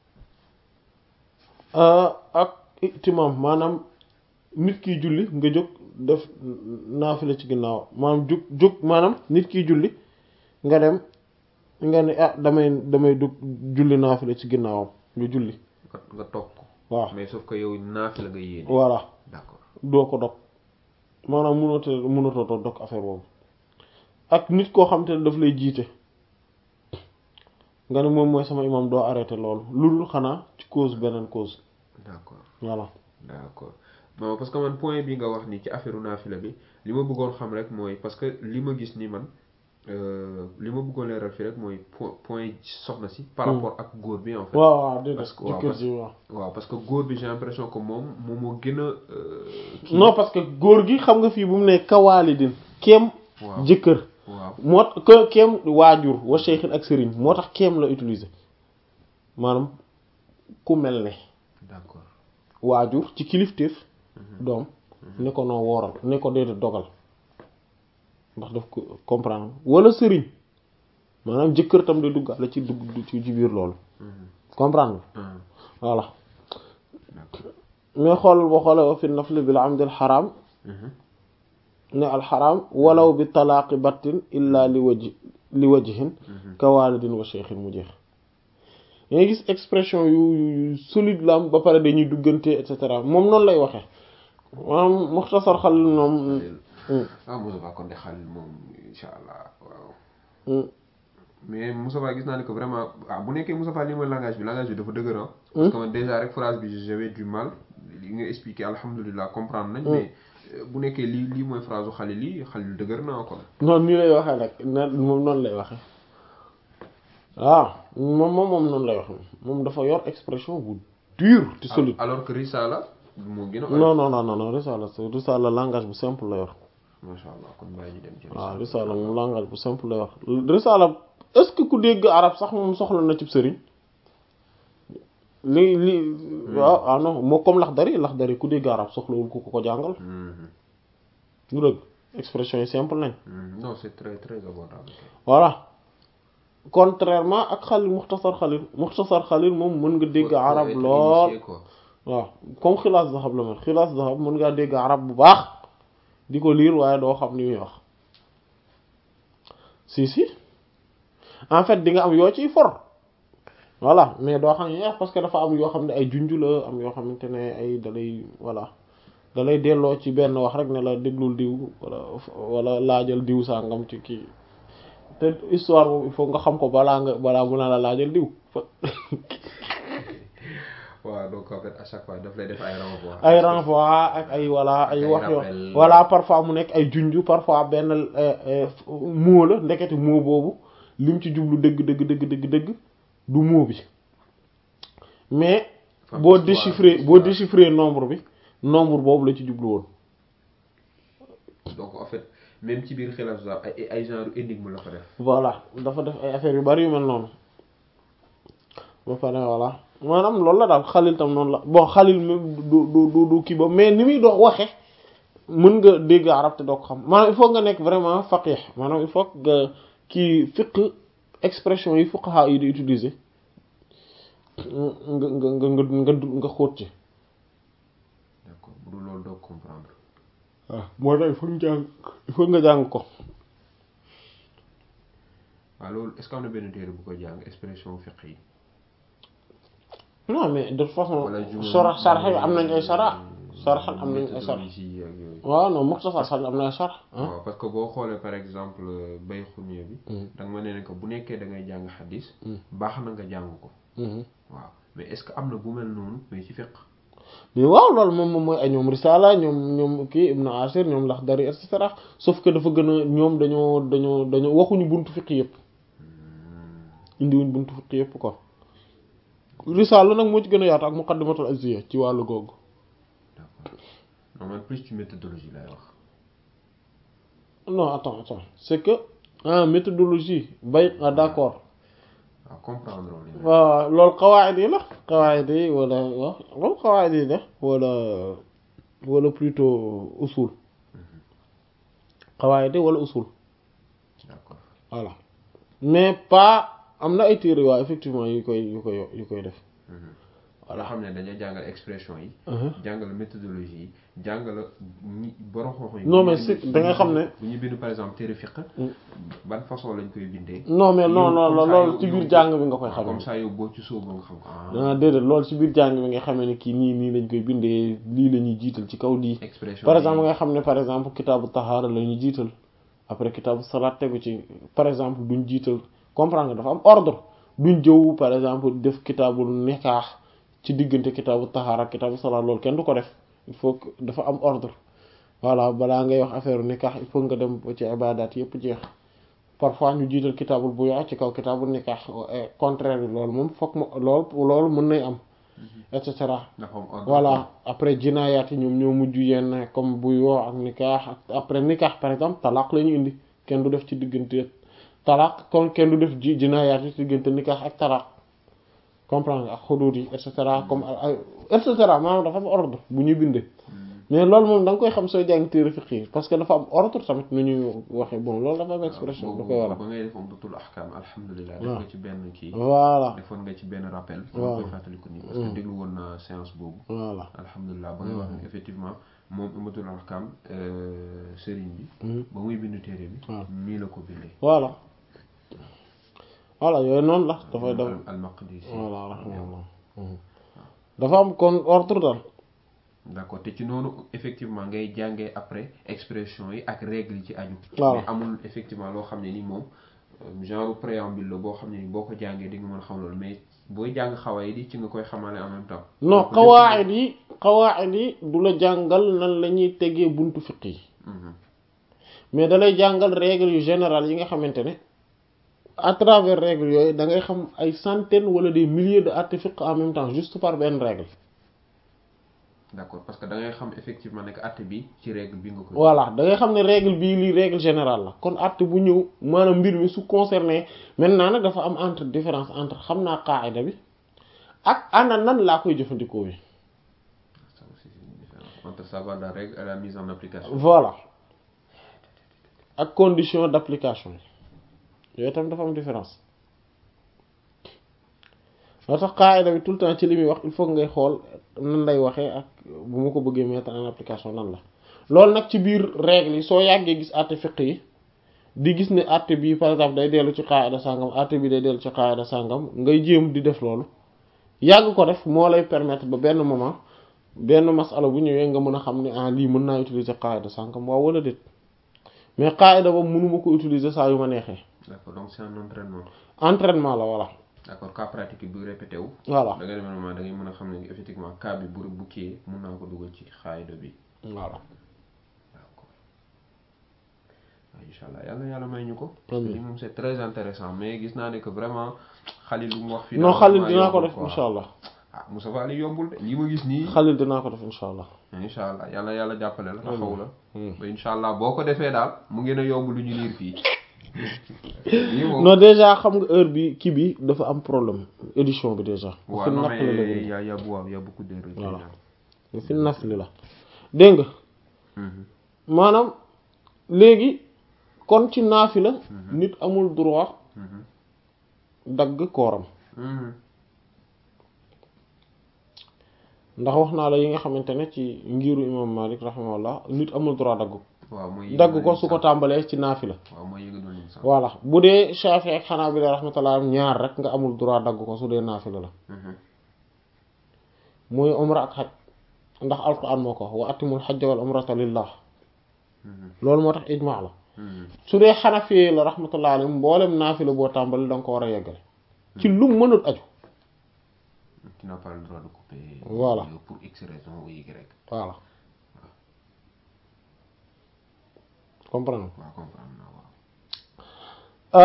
ak itimaam maanaam nit kiy julli nga jóg def naafila ci ginnaaw maanaam jóg jóg maanaam nit kiy julli nga dem nga ne ah damay damay dugg julli naafila ci ginnaawam nga julli. nga nga toog ko. waaw mais sauf que yow naafila nga yéene. voilà d'accord doo ko dog maanaam mënatoo mënatoo dog affaire boobu ak nit koo xam te ne daf lay jiite nga ne moom mooy sama imam doo arrêté loolu lu dul xanaa ci cause beneen cause. d'accord voilà. d'accord non parce que man point bi nga wax ni ci affaire naafila bi li ma bëggoon xam rek mooy parce que li ma gis ni man li ma bëggoon leeral fii rek mooy point point soxna si. par rapport ak góor bi en fait. waaw waaw dégg parce que nga jëkkër ji waaw. waaw parce que góor bi j'ai l'impression que moom moom moo gën a. non parce que góor gi xam nga fii bu mu ne kawaalidin keem. waaw jëkkër. waaw moo que keem waajur wa cheikhin ak sëriñ moo tax keem la utiliser maanaam ku mel ne. d'accord waajur ci kilifteef. doom ne ko noo wooral ne ko déedéet dogal ndax daf ko comprendre wala sëriñ maanaam jëkkër tam day dugg la ci dugg ci biir loolu. comprendre nga. voilà mais xool boo xoolee wa fi nafli bil amdil xaraam. ne alxaraam walaw bi talaaqi battin illa li wajhi li wajhin ka walidin wa cheikhin mu jeex. yaa ngi gis expression yu solide la am ba pare dañuy duggante et cetera moom noonu lay waxee maanaam muxtasar Xalil moom. ah Moussa Ba kon de Xalil moom incha allah waaw. mais Moussa Ba gis naa ne que vraiment ah bu nekkee Moussa Ba lii mooy langage bi langage bi dafa dëgër ah. parce que man déjà rek phrase bi j'avais du mal li nga expliqué alhamdulilah comprendre nañ. mais bu nekkee lii lii mooy phrase su Xalil lii Xalil dëgër naa kon. noonu nii lay waxee rek na moom noonu lay waxee. waaw moom moom moom noonu lay wax moom dafa yor expression bu dur te solide. alors que Risala moo gën a. non non non non Risala Risala langage bu simple la yor. macha allah kon bàyyi ñu dem ci. waaw Risala moom langage bu simple la yor Risala est-ce que ku dégg arab sax moom soxla na ci sëriñ li li waaw ah non moo comme Laxdari Laxdari ku dégg arab soxlawul ku ko ko jàngal. lu dëgg expression yi simple nañ. non c'est très très abordable. voilà. contrairement ak Xalil muxtasar Xalil muxtasar Xalil moom mën nga dégg arab lool waaw comme Xilaas Zahab la mel Xilaas Zahab mën ngaa dégg arab bu baax di ko liir waaye doo xam ni muy wax si si en fait di nga am yoo ciy for voilà mais doo xam ne parce que dafa am yoo xam ne ay junj la am yoo xamante ne ay dalay voilà dalay delloo ci benn wax rek ne la déglul diw wala wala laajal diw sangam ci kii. te histoire boobu il faut nga xam ko balaa nga balaa mun a la laajal diw. waaw donc en fait à chaque fois daf lay def ay renvoi. ay renvoi ak ay voilà ay wax yoo voilà parfois mu nekk ay junju parfois benn mot la ndekete mot boobu lim ci jublu dëgg dëgg dëgg dëgg dëgg du mot bi mais boo déchiffrer boo déchiffrer nombre bi nombre boobu la ci jublu woon. donc en fait. même ci biir Xilaas Zahab ay ay genre énigme la fa def. voilà dafa def ay affaires yu bari yu mel noonu ba pare voilà maanaam loolu la daal Xalil tam noonu la bon Xalil même du du du du kii ba mais ni muy dox waxe mën nga dégg arab te doo ko xam maanaam il faut nga nekk vraiment faqih maanaam il faut nga kii fiqh expression yi fuqaha yi di utiliser nga nga nga nga nga xóot ci. d'accord bu dul loolu doo comprendre. waaw moo tax il faut nga jàng il faut nga jàng ko. waaw loolu est-ce que am na benn téere bu ko jàng expression fiqh yi. non mais de toute façon. sara sarax yi am nañ ay sarax. sarax am nañ ay sarax waaw non muxtasar Xalil am na ay sarax. waaw parce que boo xoolee par exemple bay xuniya bi. da nga ma ne que bu nekkee da ngay jàng xadis. baax na nga jàng ko. waaw mais est-ce que am na bu mel noonu mais ci fiqh. mais waaw loolu moom moom mooy ay ñoom Risala ñoom ñoom kii Ibn Ashir ñoom Laxdari et cetera sauf que dafa gën a ñoom dañoo dañoo dañoo waxuñu buntu fiqh yëpp indiwuñ buntu fiqh yëpp quoi Risala nag moo ci gën a yaatu ak Muqaddimatul Azziya ci wàllu googu. d'accord non man plus ci méthodologie lay wax. non attends attends c'est que ah méthodologie bay ah d'accord waaw comprendre li waaw loolu qawaid yi la qawaid yi wala waaw loolu qawaid yi la wala wala plutôt usul qawaid yi wala usul d'accord voilà mais pas am na ay téere waaw effectivement yu koy yu koy yu koy def voilà xam ne dañuy jàngal expression yi jàngal méthodologie yi jàngal ñi borom xoox yi non mais si da nga xam ne bu ñu bind par exemple téere fiqh ban façon lañ koy bindee non mais non non loolu ci biir jàng bi nga koy xamee comme ça yow boo ci sóoboo nga xam ko ah déedéet loolu ci biir jàng bi nga xamee ne kii nii nii lañ koy bindee lii la ñuy jiital ci kaw lii expression par exemple nga xam ne par exemple kitaabu tahaara la ñuy jiital après kitaabu salaat tegu ci par exemple duñ jiital comprendre nga dafa am ordre duñ jëw par exemple def kitaabul nikah ci diggante kitaabu tahaara ak kitaabu salaat loolu kenn du ko def il faut que dafa am ordre voilà balaa ngay wax affaire nikah il faut nga dem ci ibaadaat yëpp jeex parfois ñu jiital kitaabul buyaa ci kaw kitaabul nikah contraire bi loolu moom foog ma loolu loolu mën nay am et cetera voilà après jinaayaat yi ñoom ñoo mujj yenn comme buyoo ak nikah ak après nikah par exemple talaq la ñu indi kenn du def ci diggante talaq kon kenn du def ji jinaayaat yi ci diggante nikah ak talaq comprendre nga ak xuduud yi et cetera comme ay et cetera maanaam dafa am ordre bu ñuy bindee mais loolu moom da nga koy xam sooy jàng téere fiqh yi parce que dafa am ordre tamit nu ñuy waxee bon loolu dafa am expression da koy war a ba ngay def umdatul ahkam alhamdulilah def nga ci benn kii voilà defoon nga ci benn rappel ma koy fàttaliku nii parce que déglu woon na séance boobu voilà alhamdulilah ba ngay wax ne effectivement moom umdatul ahkam sëriñ bi ba muy bind téere bi nii la ko bindee voilà voilà yooyu noonu la dafay def al-Maqdisi voilà rahimahullah dafa am kon ordre daal d'accord te ci noonu effectivement ngay jàngee après expression yi ak règles yi ci aju voilà mais amul effectivement loo xam ne ni moom genre préambule la boo xam ne ni boo ko jàngee di nga mën a xam loolu mais booy jàng xawaayid yi ci nga koy xamale en même temps non qawaa'id yi qawaa'id yi du la jàngal nan la ñuy tegee buntu fiqh yi mais da lay jàngal règles yu générales yi nga xamante ne à travers règles yooyu da ngay xam ay centaines wala des milliers de actes fiqh en même temps juste par benn règle d'accord parce que da ngay xam effectivement ne que acte bi ci règle bi nga koy voilà da ngay xam ne règle bii lii règle générale la kon acte bu ñëw maanaam mbir mi su concerné maintenant nag dafa am entre différence entre xam naa qaida bi ak ana nan laa koy jëfandikoo bi ça aussi c'est une différence entre savoir la règle et la mise en application voilà ak condition d'application yi yooyu tam dafa am différence moo tax qaida bi tout le temps ci li muy wax il faut ngay xool nan lay waxee ak bu ma ko bëggee mettre en application nan la loolu nag ci biir règle yi soo yàggee gis àtte fiqh yi di gis ne àtte bi par exemple day dellu ci qaida sàngam àtte bi day dellu ci qaida sàngam ngay jéem di def loolu yàgg ko def moo lay permettre ba benn moment benn masala bu ñëwee nga mën a xam ne ah lii mën naa utiliser qaida sàngam waaw wala déet mais qaida boobu mënuma ko utiliser saa yu ma neexee. d'accord donc c'est un entraînement. entraînement la voilà. d'accord cas pratique bi répété wu. voilà da nga dem moment da ngay mën a xam ne effectivement cas bi bu bu kii mën naa ko dugal ci qaida bi. voilà. d'accord incha allah yàlla yàlla may ñu ko. amiin lii moom c'est très intéressant mais gis naa ne que vraiment Khalil lu mu wax. fii non Khalil dinaa ko def incha allah. ah Moussa Fall yombul de lii ma gis nii. Khalil dinaa ko def incha allah. incha allah yàlla yàlla jàppale la. taxaw la. ba incha allah boo ko defee daal mu ngeen a yomb lu ñu liir fii. non déjà xam nga heure bi kii bi dafa am problème édition bi déjà. waaw non mais y a y a y a beaucoup d'erreurs. voilà fi naf li la dégg nga. maanaam léegi kon ci naafi la. nit amul droit. dagg kooram. ndax wax naa la yi nga xamante ne ci ngiru imam Malik rahimahullah nit amul droit dagg ko. waaw mooy dagg ko su ko tàmbalee ci naafi la. waaw mooy yëngu doon sax. voilà bu dee Shafi'i ak Hanabila rahmatullah ñaar rek nga amul droit dagg ko su dee naafi la la. mooy umra ak xaj ndax alquran moo ko wax wa atimul hajja wal umrata lillah loolu moo tax ijmaa la. su dee Hanafi la rahmatullah alayhi mboolem naafi la boo tàmbali da nga ko war a yeggale. ci lu mënul aju. tu n'as pas le droit de couper. voilà pour X raison ou Y. voilà. comprendre waaw comprendre naa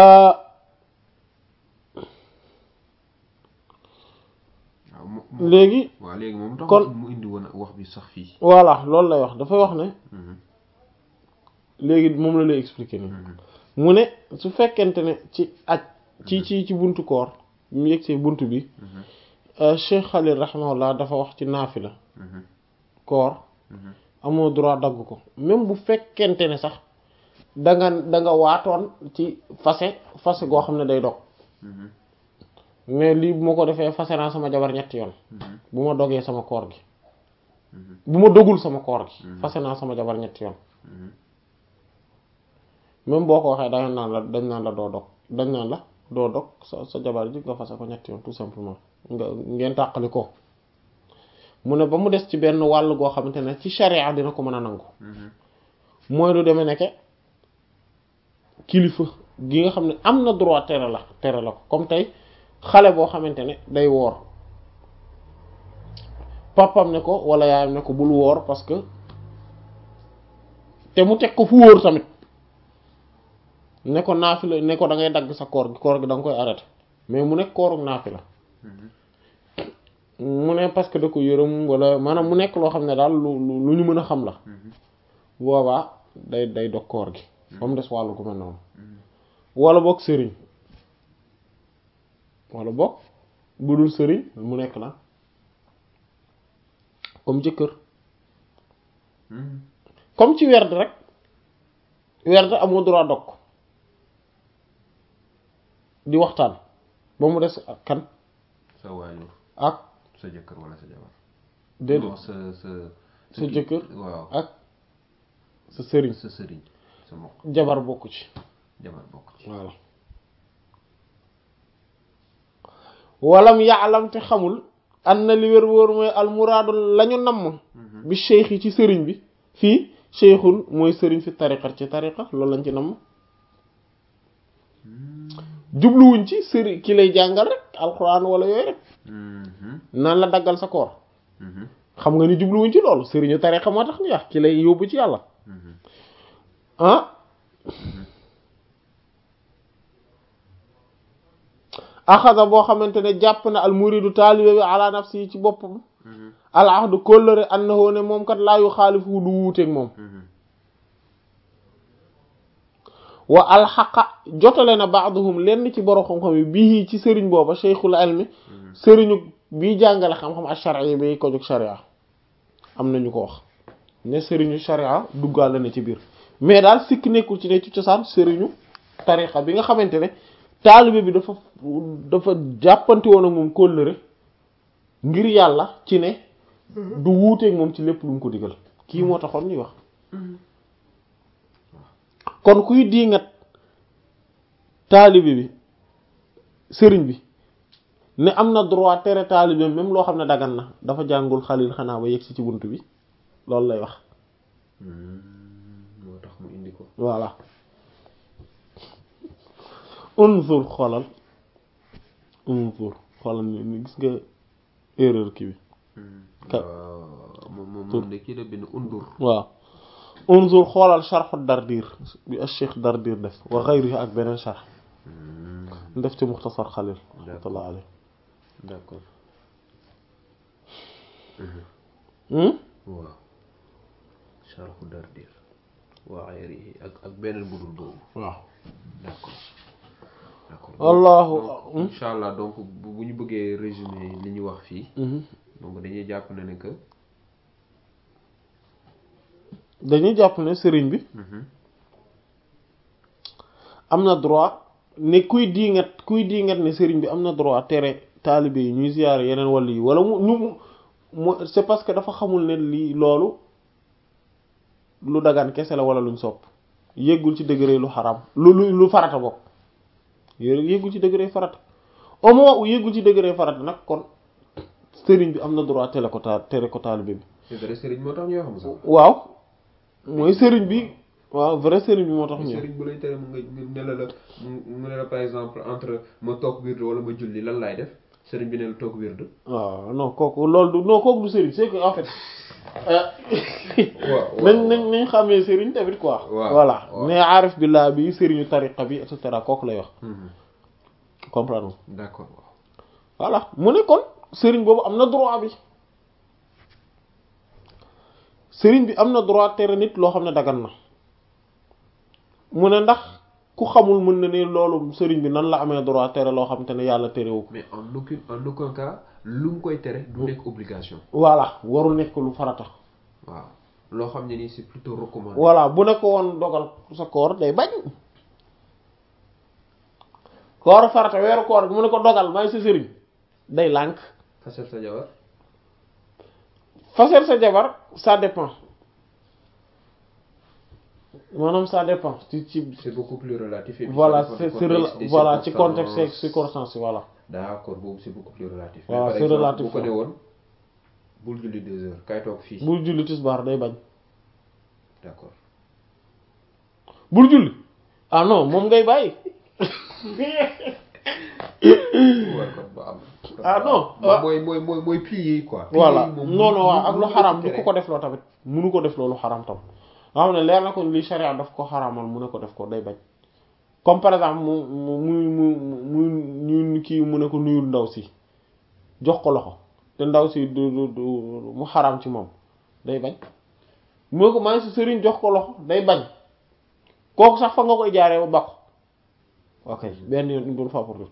waaw. léegi. waaw léegi moom tax kon mu indi woon wax bi sax fii. voilà loolu lay wax dafay wax ne. léegi moom la lay expliquer nii mu ne su fekkente ne ci aj ci ci ci buntu koor mu yegg see buntu bi Cheikh Khalil rahimahullah dafa wax ci naafila koor amoo droit dagg ko même bu fekkente ne sax da nga da nga waatoon ci fase fase goo xam ne day dog mais lii bu ma ko defee fase naa sama jabar ñetti yoon bu ma dogee sama koor gi bu ma dogul sama koor gi fase naa sama jabar ñetti yoon même boo ko waxee dañ naan la dañ naan la doo dog dañ naan la doo dog sa sa jabar ji nga fase ko ñetti yoon tout simplement nga ngeen tàqali ko mu ne ba mu des ci benn wàll goo xamante ne ci charia dina ko mën a nangu mooy lu demee nekke kilifa gi nga xam ne am na droit tere la tere la ko comme tey xale boo xamante ne day woor papam ne ko wala yaayam ne ko bul woor parce que te mu teg ko fu wóor tamit ne ko naafila ne ko da ngay dagg sa koor gi koor gi da nga koy arrêté mais mu nekk koorug naafila mu ne parce que da ko yërëm wala maanaam mu nekk loo xam ne daal lu lu ñu mën a xam la boobaa day day dog koor gi ba mu des wàllu gu mel noonu wala boog sëriñ wala boog bu dul sëriñ mu nekk la comme jëkkër comme ci werd rek werd amoo droit dog di waxtaan ba mu des ak kan sa waajur ak sa jëkkër wala sa jabar déedéet sa sa sa jëkkër waaw ak sa sëriñ sa sëriñ sa mbokk jabar bokku ci jabar bokk ci voilà walam ya'lam te xamul an na li wér wóor mooy almuraadu lañu namm bi cheikh yi ci sëriñ bi fii cheikhun mooy sëriñ fi tariqa ci tariqa loolu lañ ci namm jubluwuñ ci sëriñ ki lay jàngal rek alxuraan wala yooyu rek naan la daggal sa koor xam nga ni jubluwuñ ci loolu sëriñu tariqa moo tax ñu wax ki lay yóbbu ci yàlla ah axada boo xamante ne jàpp na al muridu taalibe bi ala nafsi yi ci boppam al ahdu kóllëre annahu ne moom kat laa yu xaalifu du wuuteeg moom wa alxaqa jotale na baaduhum lenn ci borom xam-xam yi bii ci sëriñ booba cheikhul ilmi sëriñu bii jàngale xam-xam ak sharia bi ko jóg sharia am nañu ko wax ne sëriñu sharia duggaale na ci biir mais daal sikk nekkul ci ne ci cosaan sëriñu tariqa bi nga xamante ne taalibe bi dafa dafa jàppante woon ak moom kóllëre ngir yàlla ci ne du wuuteeg moom ci lépp lu mu ko digal kii moo taxoon ñuy wax kon kuy diingat taalibe bi sëriñ bi ne am na droit tere taalibe même loo xam ne dagan na dafa jàngul xalil xanaa ba yegsi ci bunt bi loolu lay wax moo tax mu indi ko voilà unzur xoolal unzur xoolal ni gis nga erreur kii bi moom moom de kii la bind undur waaw unzur xoolal sharhu dardir bi ash-shaykh dardir def wa ghayrihi ak beneen sharh def ci mukhtasar xalil rahmatullah alayhi d'accord waaw sharhu dardir wa ghayrihi ak ak beneen budul boobu waaw d'accord d'accord wallahu insha allah donc bu ñu bëggee résumer li ñu wax fii donc dañuy jàpp ne ne que dañuy jàpp ne sëriñ bi am na droit ne kuy diingat kuy diingat ne sëriñ bi am na droit tere taalibe yi ñuy ziyaare yeneen wàll yi wala mu ñu mu c'est parce que dafa xamul ne lii loolu lu dagan kese la wala luñ sopp yéggul ci degré lu xaram lu lu lu farata bokk yéggul ci degré farata au moment où yéggul ci degré farata nag kon sëriñ bi am na droit tere ko ta tere ko taalibe bi. c'est vrai sëriñ moo tax ñuy wax sax. waaw mooy sëriñ bi waaw vrai sëriñ bi moo tax ñu. sëriñ bu lay tere mu nga ne la la mu ne la par exemple entre ma toog wird wala ma julli lan laay def sëriñ bi ne la toog wird. waaw non kooku loolu du non kooku du sëriñ c'est que en fait. waaw nañ nañ nañ xamee sëriñ tamit quoi. voilà mais aarif billah bi sëriñu tariqa bi et cetera kooku lay wax. comprendre d'accord voilà mu ne kon sëriñ boobu am na droit bi sëriñ bi am na droit tere nit loo xam ne dagan na mu ne ndax ku xamul mën na ne loolu sëriñ bi nan la amee droit tere loo xam te ne yàlla terewu ko. mais en aucun en aucun cas lu mu koy tere du nekk obligation. voilà warul nekk lu farata. waaw loo xam ne nii c'est plutôt recommandé. voilà bu ne ko woon dogal sa koor day bañ. koor farata weeru koor mu ne ko dogal may sa sëriñ day lànk. fasel sa jabar. fasel sa jabar ça dépend maanaam ça dépend ci ci. c'est beaucoup plus relatif. voilà c'est c'est voilà ci contexte et circonstance voilà. d'accord boobu c'est beaucoup plus relatif. waaw c'est mais par relatif exemple bu ko ne woon bul julli deux heures kay toog fii. bul julli tisbaar day bañ. d'accord. bul julli ah non moom ngay bàyyi. ah non. mooy mooy mooy mooy pilier quoi. voilà non non waaw ak lu xaram du ko ko def loo tamit munu ko def loolu xaram tam. nga xam ne leer na ko li sharia daf ko xaramal mu ne ko def ko day bañ comme par exemple mu mu mu mu mu kii mu ne ko nuyul ndaw si jox ko loxo te ndaw si du du du mu xaram ci moom day bañ mu ne ko maa ngi si sëriñ jox ko loxo day bañ kooku sax fa nga koy jaaree ba bako ok benn yoon une bonne fois pour tout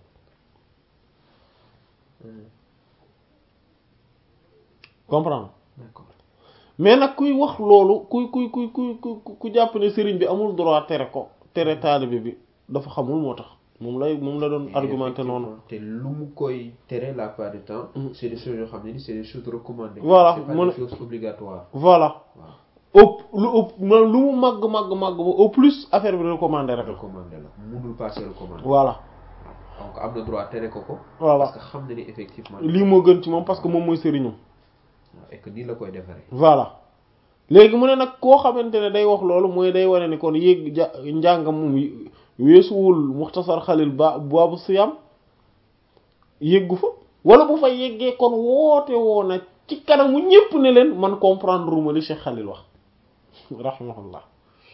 comprendre d'accord. mais nag kuy wax loolu kuy kuy kuy kuy ku jàpp ne sëriñ bi amul droit tere ko tere taalibe bi dafa xamul moo tax moom lay moom la doon argumenté noonu. te lu mu koy tere la plupart du temps. c'est des choses yoo xam ne ni c'est des choses recommandées. voilà c'est pas des choses obligatoires. voilà ëpp lu ëpp lu mu màgg màgg màgg ba au plus affaire bi recommandé rek. recommandé la mënul passer recommandé. voilà. donc am na droit tere ko ko. voilà parce que xam na ni effectivement. lii moo gën ci moom parce que moom mooy sëriñam. et que nii la koy defaree. voilà léegi mu ne nag koo xamante ne day wax loolu mooy day wane ni kon yéeg ja njàngam moom weesuwul muxtasar xalil ba baabu siyam yéggu fa wala bu fa yeggee kon woote woo na ci kanamu ñépp ne leen man comprendre uma li Cheikh Xalil wax rahimahullah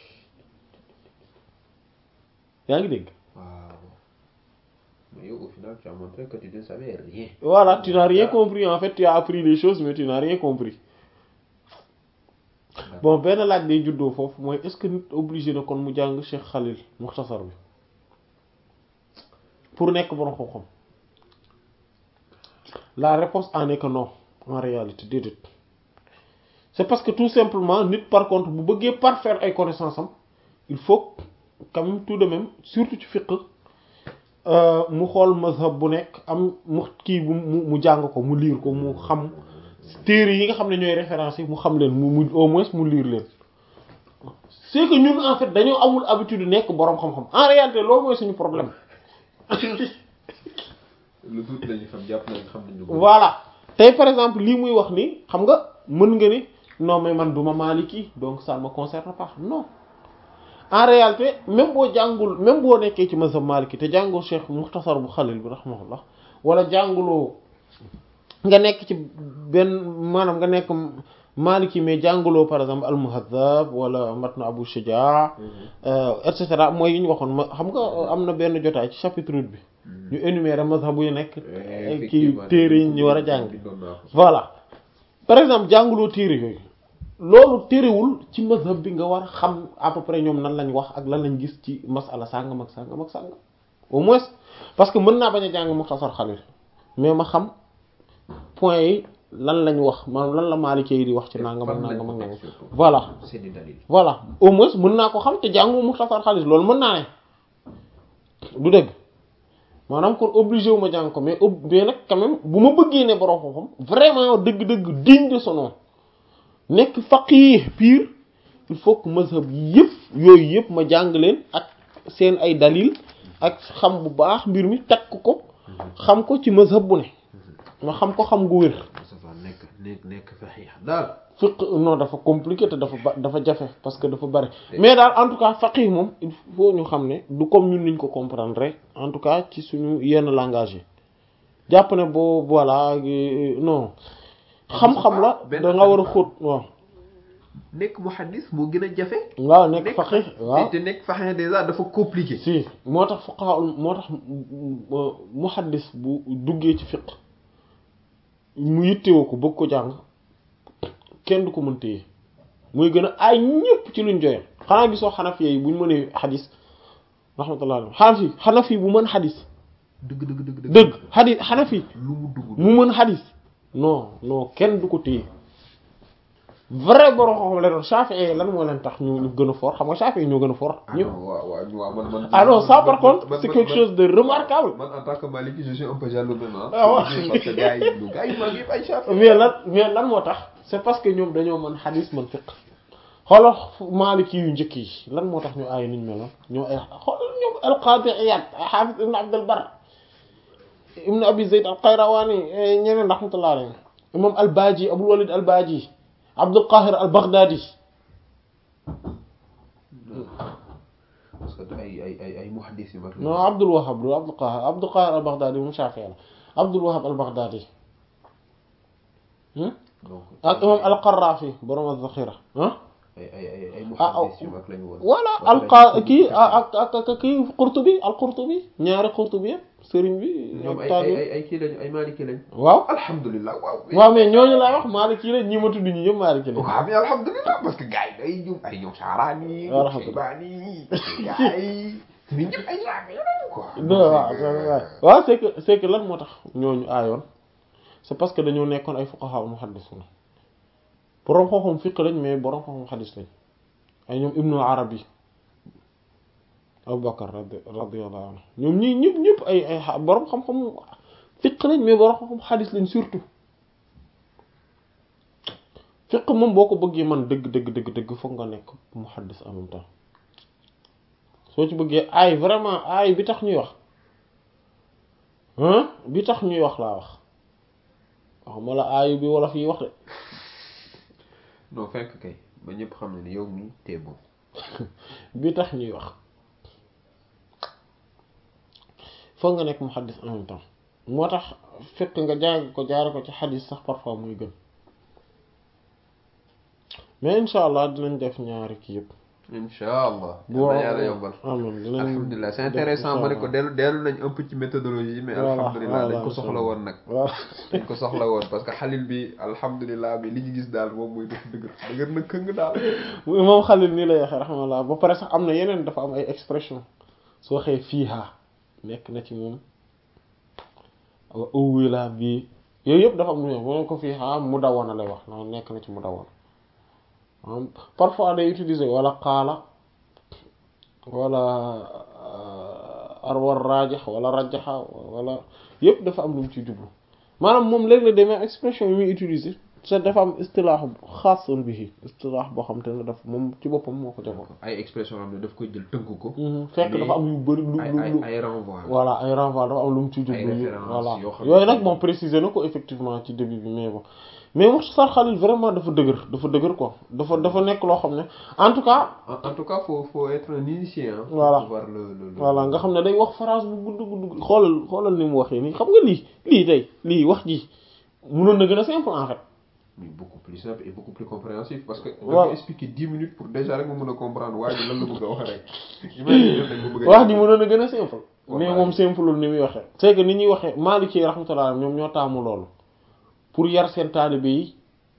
yaa ngi dégg. waaw mais au final tu as montré que tu ne savais rien. voilà tu n'as rien compris en fait tu as appris les choses mais tu n'as rien compris. bon benn laaj day juddoo foofu mooy est-ce que nit obligé na kon mu jàng Cheikh Xalil muxtasar bi pour nekk borom xam-xam la réponse en est que non en réalité déedéet c'est parce que tout simplement nit par contre bu bëggee parfaire ay connaissances am il faut quand même tout de même surtout ci fiqh mu xool mazhab bu nekk am mu kii bu mu mu jàng ko mu lire ko mu xam téere yi nga xam ne ñooy référence yi mu xam leen mu mu au moins mu lire leen c'est que ñun en fait dañoo amul habitude nekk boroom xam-xam en réalité loolu mooy suñu problème. lu tuuti lañu xam jàpp nañ xam nañu. voilà tey par exemple lii muy wax ni xam nga mën nga ni non mais man duma maliki donc ça ne me concerne pas non en réalité même boo jàngul même boo nekkee ci mazhab maliki te jàngul Cheikh Mukhtasar bu Khalil bi rahimahullah wala jànguloo nga nekk ci benn maanaam nga nekk maliki mais jànguloo par exemple al-Muhaddab wala matn Abu Shujaa et cetera mooy yi ñu waxoon ma xam nga am na benn jotaay ci chapitre huit bi ñu énumérer mazhab yu nekk kii téere yi ñu war a jàng voilà par exemple jànguloo téere yooyu loolu téerewul ci mazhab bi nga war a xam à peu près ñoom nan lañ wax ak lan lañ gis ci masala sàngam ak sàngam ak sàngam au moins parce que mën naa bañ a jàng Mukhtasar Khalil mais ma xam point yi lan lañ wax maanaam lan la Maliki yi di wax ci nangam ak nangam ak nangam voilà voilà au moins mën naa ko xam te jàngu Mukhtasar Khalil loolu mën naa ne du dëgg maanaam kon obligé wu ma jàng ko mais mais nag quand même bu ma bëggee ne borom xam-xam vraiment dëgg-dëgg digne de son nom nekk faqih pur il faut que mazhab yëpp yooyu yëpp ma jàng leen ak seen ay dalil ak xam bu baax mbir mi takk ko xam ko ci mazhab bu ne ma xam ko xam gu wér. nekk nekk nekk faqih daal. fiqh non dafa compliqué te dafa ba dafa jafe parce que dafa bari mais daal en tout cas faqih moom il faut ñu xam ne du comme ñun niñ ko comprendre rek en tout cas ci suñu yenn langage yi jàpp ne boo voilà non. xam-xam la da nga war a xóot waaw. nekk muhaddis moo gën a jafe. waaw nekk faqih waaw te nekk faqih déjà dafa compliqué. si moo tax fuqaha moo tax muhaddis bu duggee ci fiqh mu yittewoo ko bëgg ko jàng kenn du ko mën téye muy gën a ay ñëpp ci luñ joyal xanaa gisoo xanafi yi bu ñu mënee xadis rahmatullah alayhi xanafi xanafi bu mën xadis dëgg dëgg dëgg dëgg xadis xanafi lu mu dugg mu mën xadis non non kenn du ko téye vrai borom xam-xam la doon Shafi'i lan moo leen tax ñu ñu gën a fort xam nga Shafi'i ñoo gën a fort. ah non waaw waaw man man. ah non ça par contre c'est quelque chose de remarquable. man en tant que Maliki je suis un peu jaloux même ah. waaw parce que gars yi ñu gars yi maa ngi ay Shafi'i. mais lan mais lan moo tax c'est parce que ñoom dañoo mën xadis mën fiqh xoolal Maliki yu njëkk yi lan moo tax ñu aay niñ meloon ñoo ay xoolal ñoom al-Qadi Iyad Hafiz Ibn Abd al-Barr Ibn Abi Zayd al-Qayrawani ñeneen rahmatullah alayhi imam al-Baji Abul Walid al-Baji Abdul Qahir al-Baghdadi. parce que ay ay ay ay muhaddis yu mag. non Abdul Wahhab du Abdul Qahir Abdul Qahir al-Baghdadi mu Shafi'i la Abdul Wahhab al-Baghdadi. donc ak imam al-Qarrafi borom az-Zakhira ah. ay ay ay ay muhaddis yu mag lañu woon. voilà al kii ak ak ak kii Qurtubi al-Qurtubi ñaari Qurtubi yëpp sëriñ bi. ñoom ay ay ay kii lañu ay Maliki lañu. waaw alhamdulilah waaw. waaw mais ñooñu laa wax Maliki lañ ñi ma tudd ñi ñëpp Maliki lañ. waaw mais alhamdulilah parce que gars yi day ñoom ay ñoom Sha'rani. Shaybani gars yi ñun ñëpp ay Shafi'i lañu quoi. non waaw waaw c'est que c'est que lan moo tax ñooñu aayoon c'est parce que dañoo nekkoon ay fuqaha muhaddisuna borom xam-xam fiqh lañ mais borom xam-xam xadis lañ ay ñoom Ibnu Arabi Abu Bakar radiyallahu anhu ñoom ñii ñëpp ñëpp ay ay borom xam-xam fiqh lañ mais borom xam-xam xadis lañ surtout fiqh moom boo ko bëggee man dëgg dëgg dëgg dëgg foog nga nekk muhaddis en même temps soo ci bëggee ay vraiment ay bi tax ñuy wax hein bi tax ñuy wax laa wax waxuma la ay bi wolof yi wax de. non fekk kay ba ñëpp xam ne ni yow mii tee bon. bi tax ñuy wax foog nga nekk muhaddis en même temps moo tax fekk nga jàng ko jaare ko ci xadis sax parfois muy gën mais insha allah dinañ def ñaari kii yëpp. incha allah. boo yàlla yombal. amiin dinañ alhamdulilah c'est intéressant ma ne ko dellu dellu nañ un peu ci méthodologie mais alhamdulilah dañ ko soxla woon nag. waaw dañ ko soxla woon parce que xalil bi alhamdulilah bi li ñu gis daal moom mooy def dëgër dëgër na këng daal. moom xalil nii lay waxee rahmallah ba pare sax am na yeneen dafa am ay expression soo waxee fiiha nekk na ci moom uwila bi yooyu yëpp dafa am lu ñu ko fiiha mu dawoon lay wax noonu nekk na ci mu dawoon. parfois day utiliser wala qaala wala arwar rajih wala rajaxa wala yëpp dafa am lu mu ciy jublu maanaam moom léeg-léeg demee expression yi muy utiliser te dafa am istilaax xaasun bihi istilaax boo xam te ne daf moom ci boppam moo ko joxoon. ay expression am ne daf koy jël tënk ko. fekk dafa am yu bari lu lu ay ay renvoi. voilà ay renvoi dafa am lu mu ciy jublu. ay références voilà yoo xam yooyu nag moom préciser na ko effectivement ci début bi mais bon. mais Mukhtasar Khalil vraiment dafa dëgër dafa dëgër quoi dafa dafa nekk loo xam ne en tout cas. en tout cas faut faut être un initié hein. voilà pour pouvoir le le voilà nga xam ne day wax phrase bu gudd gudd xoolal xoolal ni mu waxee nii xam nga lii lii tey lii wax ji mënoon na gën a simple en fait. mais beaucoup plus simple et beaucoup plus compréhensif parce que. waaw da nga expliquer dix minutes pour déjà rek nga mën a comprendre waa ji lan la bëgg a wax rek. imagine wax ji mënoon a gën a simple. mais moom simple ni muy waxee. c'est que ni ñuy waxee Maliki rahmatullah ñoom ñoo taamu loolu. pour yar seen taalibe yi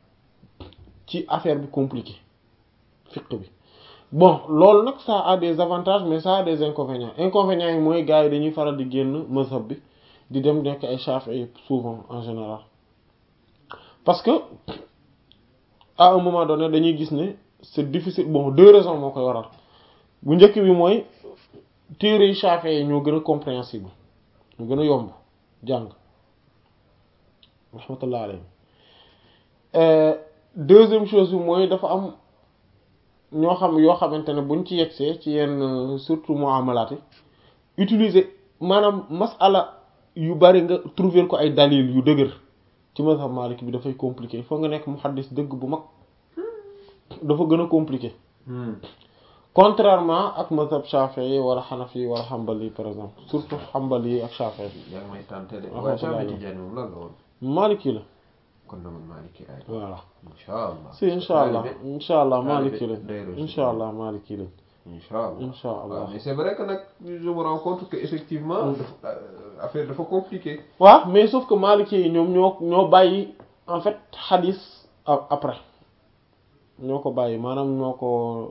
ci affaire bi compliqué fiqh bi bon loolu nag ça a des avantages mais ça a des inconvénients inconvénients yi mooy gars yi dañuy faral di génn mazhab bi di dem nekk ay Shafi'i souvent en général parce que à un moment donné dañuy gis ne c'est difficile bon deux raisons moo koy waral bu njëkk bi mooy téere yi Shafi'i yi ñoo gën a compréhensible ñoo gën a yomb jàng rahmatullah alayhi deuxième chose bi mooy dafa am ñoo xam yoo xamante ne buñ ci yegsee ci yenn surtout muamalaat yi utiliser maanaam masala yu bari nga trouver ko ay dalil yu dëgër ci mazhab Maliki bi dafay compliqué il faut nga nekk muhaddis dëgg bu mag dafa gën a compliqué contrairement ak mazhab Shafi'i wala Hanafi wala Hanbali par exemple surtout Hanbali ak Shafi'i. yaa ngi may tenté de waaye Cheikh Tidiane moom lan la woon. Maliki la. kon na man Maliki ay. voilà incha allah. si incha allah incha allah Maliki la incha allah Maliki la. incha allah incha allah mais c'est vrai que nag je me rends compte que effectivement. affaire dafa compliqué. waaw mais sauf que Maliki yi ñoom ñoo ñoo bàyyi en fait hadith après ñoo ko bàyyi maanaam ñoo ko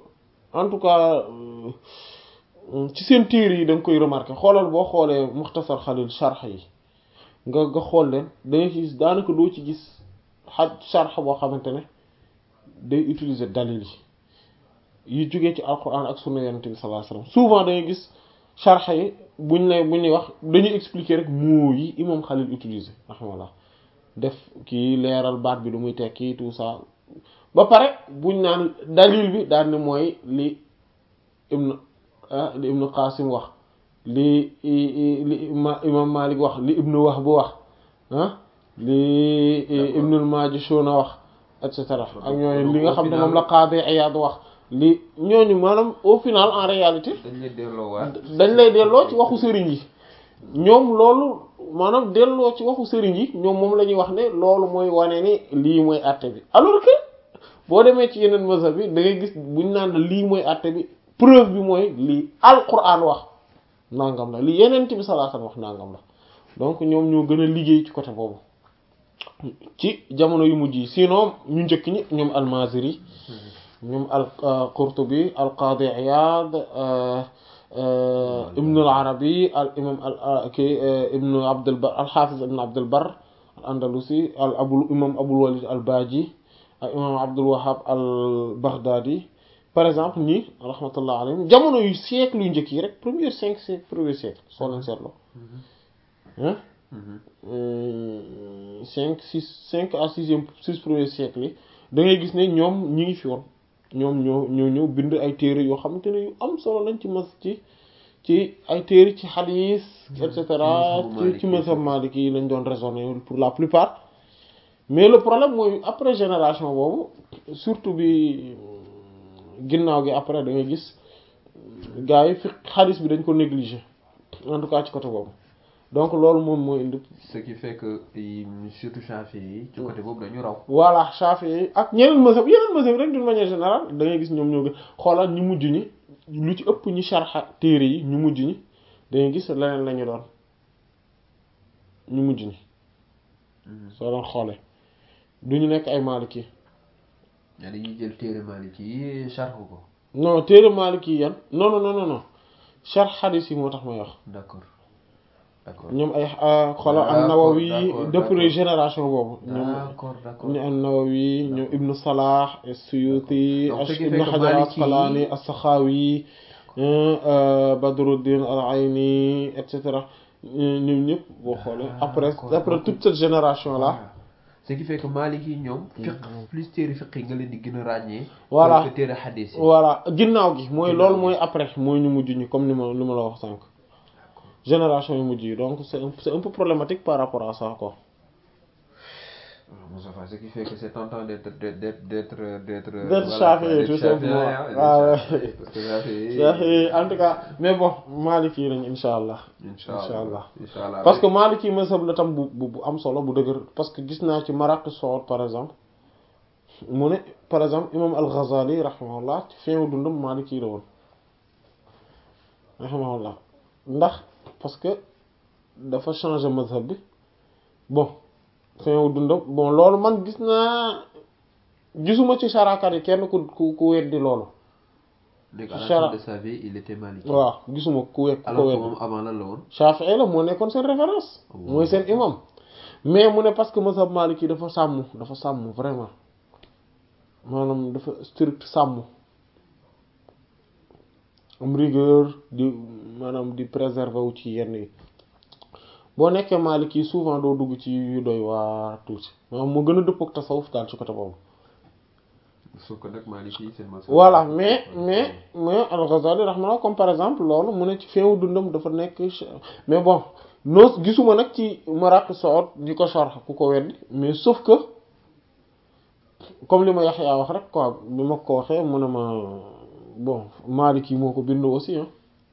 en tout cas ci seen téere yi da nga koy remarquer xoolal boo xoolee Mukhtasar Khalil sharh yi nga nga xool leen da ngay gis daanaka doo ci gis xaj sharh boo xamante ne day utiliser dalil yi yu jógee ci alquran ak sunna yonent bi sallallahu alayhi wasallam souvent da ngay gis sharh yi buñ ne bu ñuy wax dañuy expliquer rek mots yi imam Khalil utiliser rahmallah def kii leeral baat bi lu muy tekki tout ça ba pare buñ naan dalil bi daal ne mooy li ibn li ibn Qasim wax li li imam Malik wax li ibn Wahb wax ah li ibn al-Majishun wax et cetera ak ñooñu li nga xam ne moom la Qadi Iyad wax li ñooñu maanaam au final en réalité dañ lay delloowaat dañ lay delloo ci waxu sëriñ yi ñoom loolu maanaam delloo ci waxu sëriñ yi ñoom moom la ñuy wax ne loolu mooy wane ni lii mooy àtte bi alors que boo demee ci yeneen mazhab bi da ngay gis buñ naan la lii mooy àtte bi preuve bi mooy lii alquran wax nangam la lii yeneen bi sallallahu alayhi wasallam wax nangam la donc ñoom ñoo gën a liggéey ci côté boobu ci jamono yu mujj yi sinon ñu njëkk ñi ñoom al-Maziri ñoom al-Qurtubi al-Qadi Iyad ibn al-Arabi al imam al ki ibn Abd al-Barr al-Hafiz ibn Abd al-Barr al-Andalusi al abu imam Abul Walid al-Baji ak imam Abdul Wahhab al-Baghdadi par exemple ñi rahmatullah alayhim jamono yu siècle yu njëkk yi rek premier cinq siècle premier siècle soo leen seetloo ah cinq six cinq à sixième six premier siècle yi da ngay gis ne ñoom ñi ngi fi woon ñoom ñoo ñoo ñëw bind ay téere yoo xamante ne yu am solo lañ ci mas ci ci ay téere ci hadith et cetera ci ci mazhab maliki yi lañ doon raisonner pour la plupart mais le problème mooy après génération boobu surtout bi ginnaaw gi après da ngay gis gars yi fi hadith bi dañ ko négliger en tout cas ci côté boobu donc loolu moom mooy indi. ce qui fait que surtout Shafi'i yi ci côté boobu dañu raw. voilà Shafi'i yi ak ñeneen mazhab yeneen mazhab rek d'une manière générale da ngay gis ñoom ñoo gën xoolal ñu mujj ñi lu ci ëpp ñi sharxa téere yi ñu mujj ñi da ngay gis leneen la ñu doon ñu mujj ñi. soo doon xoolee du ñu nekk ay Maliki. yaa dañuy jël téere Maliki yi sharx ko. non téere Maliki yi yan non non non non sharx hadith yi moo tax may wax. d'accord. ñoom ay xoolal an-Nawawi depuis génération boobu. d'accord d'accord ñoom an-Nawawi ñoom Ibn Salah as-Suyuti Ibn Hajar al-Asqalani as-Sakhawi Badruddin al-Ayni et cetera ñoom ñëpp boo xoolee après après toute cette génération là. ce qui fait que Maliki ñoom. fiqh plus téere fiqh nga leen di gën a ràññee. voilà que téere hadith yi. voilà ginnaaw gi mooy loolu mooy après mooy ñu mujj ñi comme ni ma li ma la wax sànq. génération yu mujj yi donc c'est un, c'est un peu problématique par rapport à ça quoi. Moustapha ce qui fait que c'est tentant d'être d'être d'être d'être d'être Shafi'i tout simplement waaw Shafi'i en tout cas mais bon Maliki lañ insha allah insha allah parce que Maliki mazhab la tam bu bu am solo bu dëgër parce que gis naa ci Maraqi Su'ud par exemple mu ne par exemple imam al-Ghazali rahimahullah ci fin dundam Maliki la woon rahimahullah ndax parce que dafa changer mazhab bi bon fin wu dundam bon loolu man gis naa gisuma ci sarakat yi kenn ku ku ku weddi loolu. dégg nga à la fin de sa vie il était maliki. waaw gisuma ku wekk ku ko weddi. alors que moom avant lan la woon. Shafi'i la moo nekkoon seen référence. mooy seen imam. mais mu ne parce que mazhab maliki dafa sàmm dafa sàmm vraiment maanaam dafa strict sàmm am rigueur di maanaam di préserver wu ci yenn yi. boo nekkee Maliki souvent doo dugg ci yu doy waa tuuti maanaam moo gën a dëppoo ak tasawuf daal ci côté boobu. sauf que nag Maliki seen mazhab. voilà mais mais mais al-Ghazali rahmalahu comme par exemple loolu mu ne ci feewu dundam dafa nekk mais bon noo gisuma nag ci Maraqi Su'ud di ko sharh ku ko weddi mais sauf que comme li ma Yaxya wax rek quoi bi ma ko waxee mu ne ma bon Maliki moo ko bind aussi ah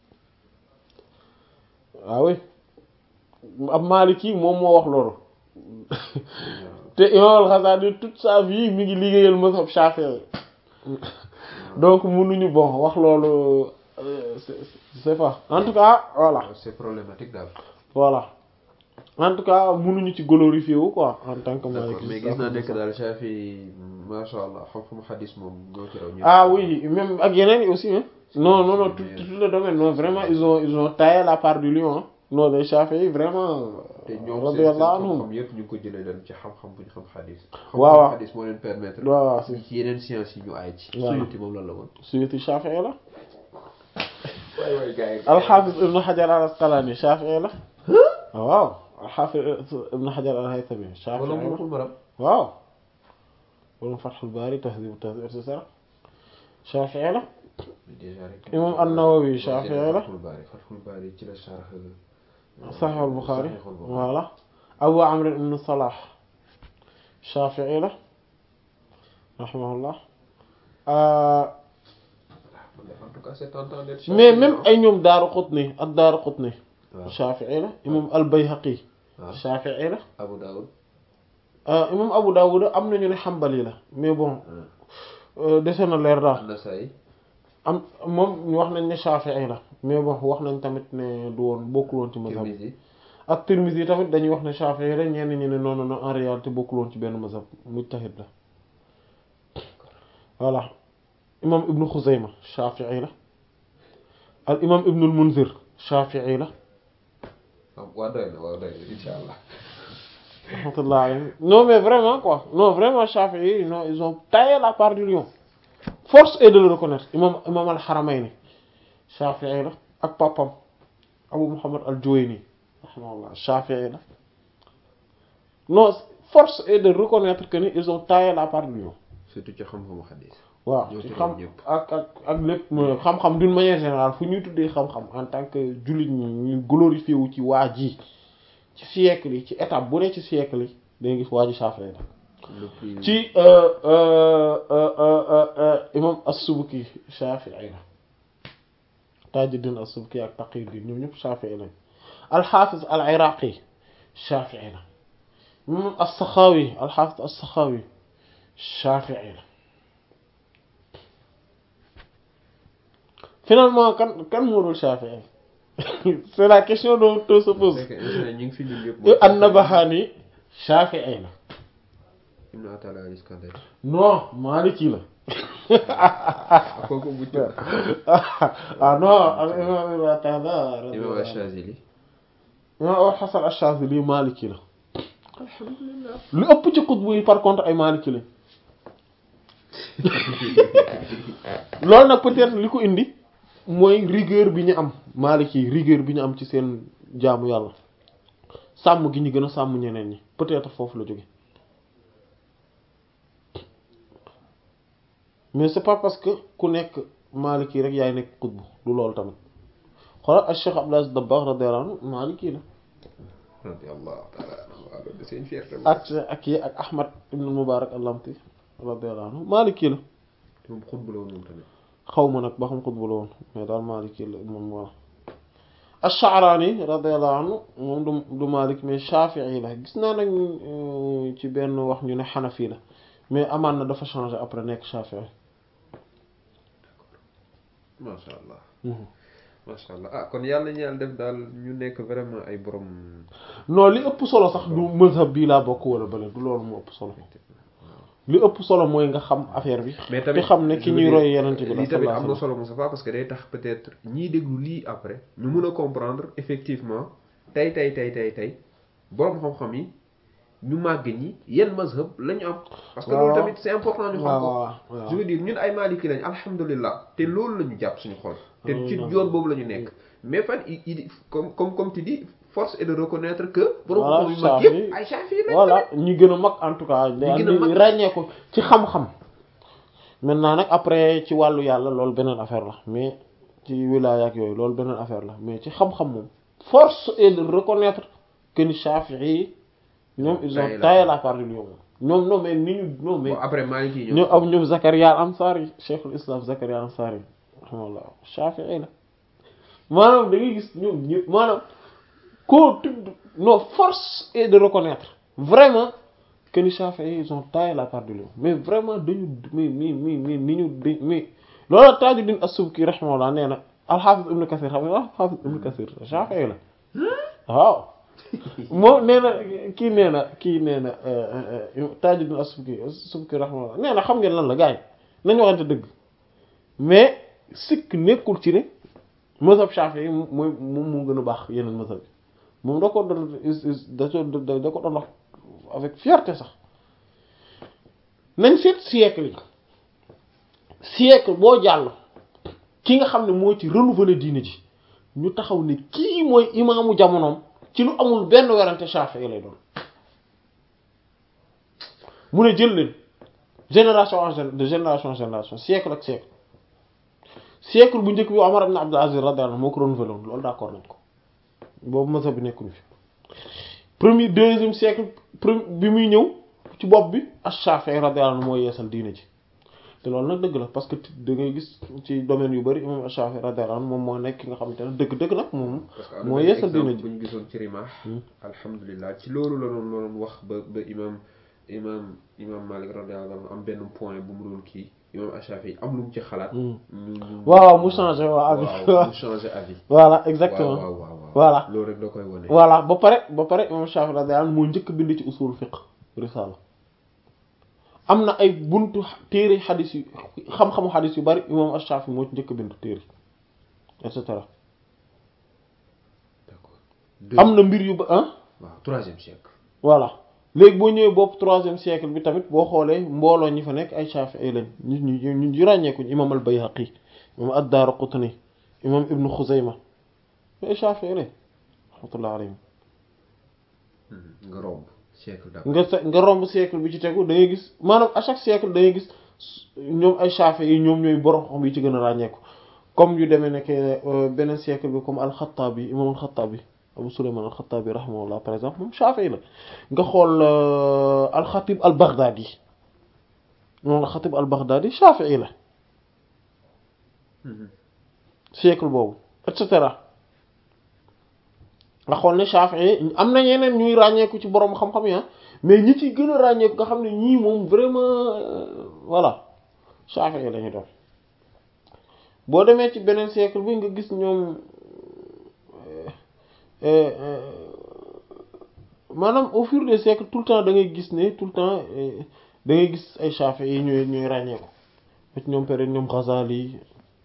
ah oui. ab Maliki moom moo wax loolu te imam al-Ghazali toute sa vie mi ngi liggéeyal mazhab Shafi'i donc mënuñu bon wax loolu c'est pas en tout cas voilà c'est problématique daal voilà en tout cas mënuñu ci glorifier wu quoi en tant que d'accord Maliki. mais gis naa nekk daal Shafi'i masha Allah xam-xam hadis moom ñoo ci raw ñëpp. ah oui même ak yeneen yi aussi hein. non non non tout tout le domaine non vraiment ils ont ils ont taillé la part du lion non les Shafi'i vraiment. te ñoom seen xam-xam yëpp ñu ngi ko jëlee dem ci xam-xam bu ñu xam hadis. waaw xam-xam hadis moo leen permettre. waaw waaw si ci yeneen sciences yi ñu aay ci. waaw Suyuti moom lan la woon. Suyuti Shafi'i la. waay waay gars yi. al-Hafiz Ibn Hajar al-Asqalani Shafi'i la. waaw al-Hafiz Ibn Hajar al-Haythami Shafi'i wala mu waxul maram. waaw. wala Fathul Bari Tahdhib at-Tahdhib et cetera Shafi'i la. imam an-Nawawi Shafi'i la. Fathul Bari Fathul Bari ci la sharh Sahih al-Bukhari voilà. Abu Amr ibn Salah Shafi'i la rahimahullah. en tout cas c'est tentant d'être Shafi'i. mais même ay ñoom Daaraqutni ak Daaraqutni Shafi'i la. imam al-Bayhaqi Shafi'i la. Abu Dawud. imam Abu Dawud am nañu ne Hanbali la mais bon dese na leer daal. Nasaa'i am moom wax nañ ne Shafi'i la mais bon wax nañ tamit ne du woon bokkul woon ci mazhab. Tirmidhi ak Tirmidhi tamit dañuy wax ne Shafi'i la ñenn ñi ne non non en réalité bokkul woon ci benn mazhab mujtahid la voilà. imam Ibn Khuzayma Shafi'i la. al imam Ibn al-Munzir Shafi'i la. waaw doy na waaw doy na inshallah. rahmatullah alayhi non mais vraiment quoi non vraiment Shafi'i non ils ont taillé la part du lion. Force est de le reconnaître imam imam al-Haramayni Shafi'i la ak papam Abu Muhammad al-Juwayni rahimahullah Shafi'i la. non force est de reconnaître que ni ils ont taillé la part du lion. surtout ci xam-xamu hadith. waaw ci xam ak ak ak lépp xam-xam d'une manière générale fu ñuy tuddee xam-xam en tant que jullit ñi ñu glorifié wu ci waa ji ci siècle yi ci étape bu ne ci siècle yi dañuy gis waa ji Shafi'i la. ci imam as-Subki Shafi'i la. Tajuddin as-Subki ak Taqiyuddin ñoom ñëpp Shafi'i lañ. al-Hafiz al-Iraqi Shafi'i la. imam as-Sakhawi al-Hafiz as-Sakhawi Shafi'i la. finalement kan kan moo dul Shafi'i c'est la question dont tout se pose. ñu ngi fi ñun yëpp. an-Nabahani Shafi'i la. Ibn Atala al-Iskandari. non Maliki la. kooku bu ci. ah non imam Ibn Atala. imam Ash-Shazili. imam Abu Hasan Ash-Shazili Maliki la. alhamdulillah. lu ëpp ci qutb yi par contre ay Maliki lañ. loolu nag peut-être li ko indi mooy rigueur bi ñu am Maliki rigueur bi ñu am ci seen jaamu yàlla sàmm gi ñu gën a sàmm ñeneen ñi peut-être foofu la jóge mais c'est pas parce que ku nekk Maliki rek yaay nekk qutb du loolu tamit xoolal ak Cheikh Abdul Aziz Dabakh radiyallahu anhu Maliki la. radiyallahu ta'ala anhu c'est une fierté. ak ak yi ak Ahmad ibn Mubarak al-Lamti radiyallahu anhu Maliki la. moom xutbu la woon moom tamit. xaw ma nag ba xam xutbu la woon mais daal Maliki la moom voilà. Ash-Sha'rani radiyallahu anhu moom du du Malik mais Shafi'i la gis naa nag ci benn wax ñu ne Hanafi la mais amaan na dafa changer après nekk Shafi'i. macha allah. macha allah ah kon yàlla ñu yàlla def daal ñu nekk vraiment ay borom. non li ëpp solo sax du mazhab bii laa bokk wala bële du loolu mu ëpp solo. li ëpp solo mooy nga xam affaire bi. mais tamit te xam ne ki ñuy roy yeneen bi la. lii tamit am na solo Moustapha parce que day tax peut-être ñiy déglu lii après ñu mun a comprendre effectivement tey tey tey tey tey borom xam-xam yi ñu màgg ñi yan mazhab la ñu am. parce que loolu tamit c'est important ñu xam ko. je veux dire ñun ay Maliki lañ alhamdulilah te loolu la ñu jàpp suñu xol. te ci yoon boobu la ñu nekk. mais fan i comme comme comme tu dis. force est de reconnaître que. borom xam yu mag yëpp ay Shafi'i lañ. voilà ñi gën a mag en tout cas. ñi gën a mag ràññee ko ci xam-xam. maintenant nag après ci wàllu yàlla loolu beneen affaire la mais ci wilaaya ak yooyu loolu beneen affaire la mais ci xam-xam moom. force est de reconnaître que ni Shafi'i ñoom ils ont taillé la part du lion ñoom non mais ni ñu non mais. bon après Maliki ñoom am ñoom Zakaria al-Ansari Cheikhul Islam Zakaria al-Ansari rahimahullah Shafi'i la maanaam da ngay gis ñoom ñëpp maanaam. Qu'on nos force est de reconnaître vraiment que les Shafi'i ils ont taillé la part du lion mais vraiment dañu mais mais mais mais ni ñu mais loolu Tajuddin as-Subki rahimahullah nee na al-Hafiz Ibn Kathir xam nga al-Hafiz Ibn Kathir Shafi'i la waaw moom nee na kii nee na kii nee na Tajuddin as-Subki as-Subki rahmatullah nee na xam ngeen lan la gars yi nañu waxante dëgg mais sikk nekkul ci ne mazhab Shafi'i mooy moom moo gën a baax yeneen mazhab yi moom da ko doon da ko da ko doon wax avec fierté sax nañ seet siècle yi siècle boo jàll ki nga xam ne moo ci renouveler diine ji ñu taxaw ne kii mooy imaamu jamonoom ci lu amul benn werante Shafi'i lay doon mu ne jël leen génération en de génération en génération siècle ak siècle siècle bu njëkk bi Omar ibn Abdul Aziz radiyallahu anhu moo ko renouvelé woon loolu d'accord nañ ko boobu mazhab bi nekkuñu fi premier deuxième siècle bi muy ñëw ci bopp bi Ash-Shafi'i radiyallahu anhu mooy yeesal diine ji te loolu nag dëgg la parce que da ngay gis ci domaine yu bari imam Ash-Shafi'i radiyallahu anhu moom moo nekk ki nga xamante ne dëgg-dëgg nag moom moo yeesal diine ji bu ñu gisoon ci Rimah alhamdulilah ci loolu la doon loolu wax ba ba imam imam imam Malik radiyallahu anhu am benn point bu mu doon kii imam Ash-Shafi'i am lu mu ci xalaat. ñu ñu waaw mu changé waaw avis waaw mu changé avis. voilà exactement waaw waaw waaw voilà loolu rek da koy wane. voilà ba pare ba pare imam Shafi'i radiyallahu anhu moo njëkk bind ci usul fiqh risala am na ay buntu téere xadis yu xam-xamu xadis yu bari imam Ash-Shafi'i moo ci njëkk bind téere et cetera. d'accord am na mbir yu ba ah. waaw troisième siècle. voilà. léegi boo ñëwee bopp troisième siècle bi tamit boo xoolee mbooloo ñi fa nekk ay Shafi'i lañ ñu ñu ñu ñu ràññeekuñ imam al-Bayhaqi imam ad-Daraqutni imam Ibn Khuzayma ay Shafi'i lañ rahmatullah alayhim nga romb siècle da nga sa nga romb siècle bi ci tegu da ngay gis maanaam à chaque siècle da ngay gis ñoom ay Shafi'i yi ñoom ñooy borom xam yi ci gën a ràññeeku comme yu demee nekk beneen siècle bi comme al-Khattabi imam al-Khattabi Abu Sulayman al-Khattabi rahimahullah par exemple moom Shafi'i la nga xool al-Khatib al-Baghdadi moom al-Khatib al-Baghdadi Shafi'i la siècle boobu et cetera nga xool ne Shafi'i am na ñeneen ñuy ràññeeku ci borom xam-xam ya mais ñi ci gën a ràññeeku nga xam ne ñii moom vraiment voilà Shafi'i la ñu doon boo demee ci beneen siècle bi nga gis ñoom. maanaam au fur des siècles tout le temps da ngay gis ne tout le temps da ngay gis ay Shafi'i yi ñooy ñooy ràññeeku ak ñoom période ñoom Ghazali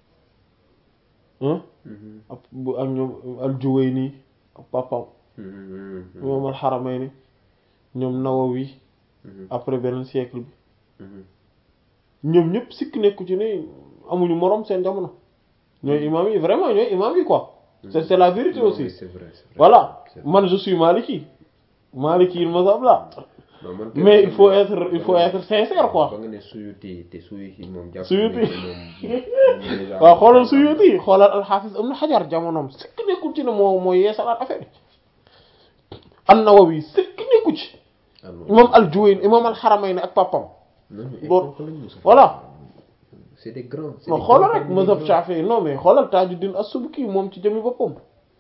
ak ak ñoom al-Juwayni ak papam ñoom al-Haramayni ñoom Nawawi après beneen siècle bi ñoom ñëpp sikk nekku ci ne amuñu moroom seen jamono ñooy imam yi vraiment ñooy imam yi quoi c'est c'est la vérité non, aussi c'est vrai, c'est vrai, voilà c'est vrai. man je suis Maliki Maliki il mazhab là non man mais il faut être il faut être sincère quoi ba nga ne Suyuti te Suyuti moom jàpp Suyuti moom waaw xoolal Suyuti xoolal al-Hafiz Ibn Hajar jamonoom sikk nekkul ci ne moo mooy yeesalaat affaire bi an-Nawawi sikk nekku ci imam al-Juwayni imam al-Haramayni ak papam bon voilà c'est des grands non xoolal rek mazhab Shafi'i non mais xoolal Tajuddin as-Subki moom ci jëmi boppam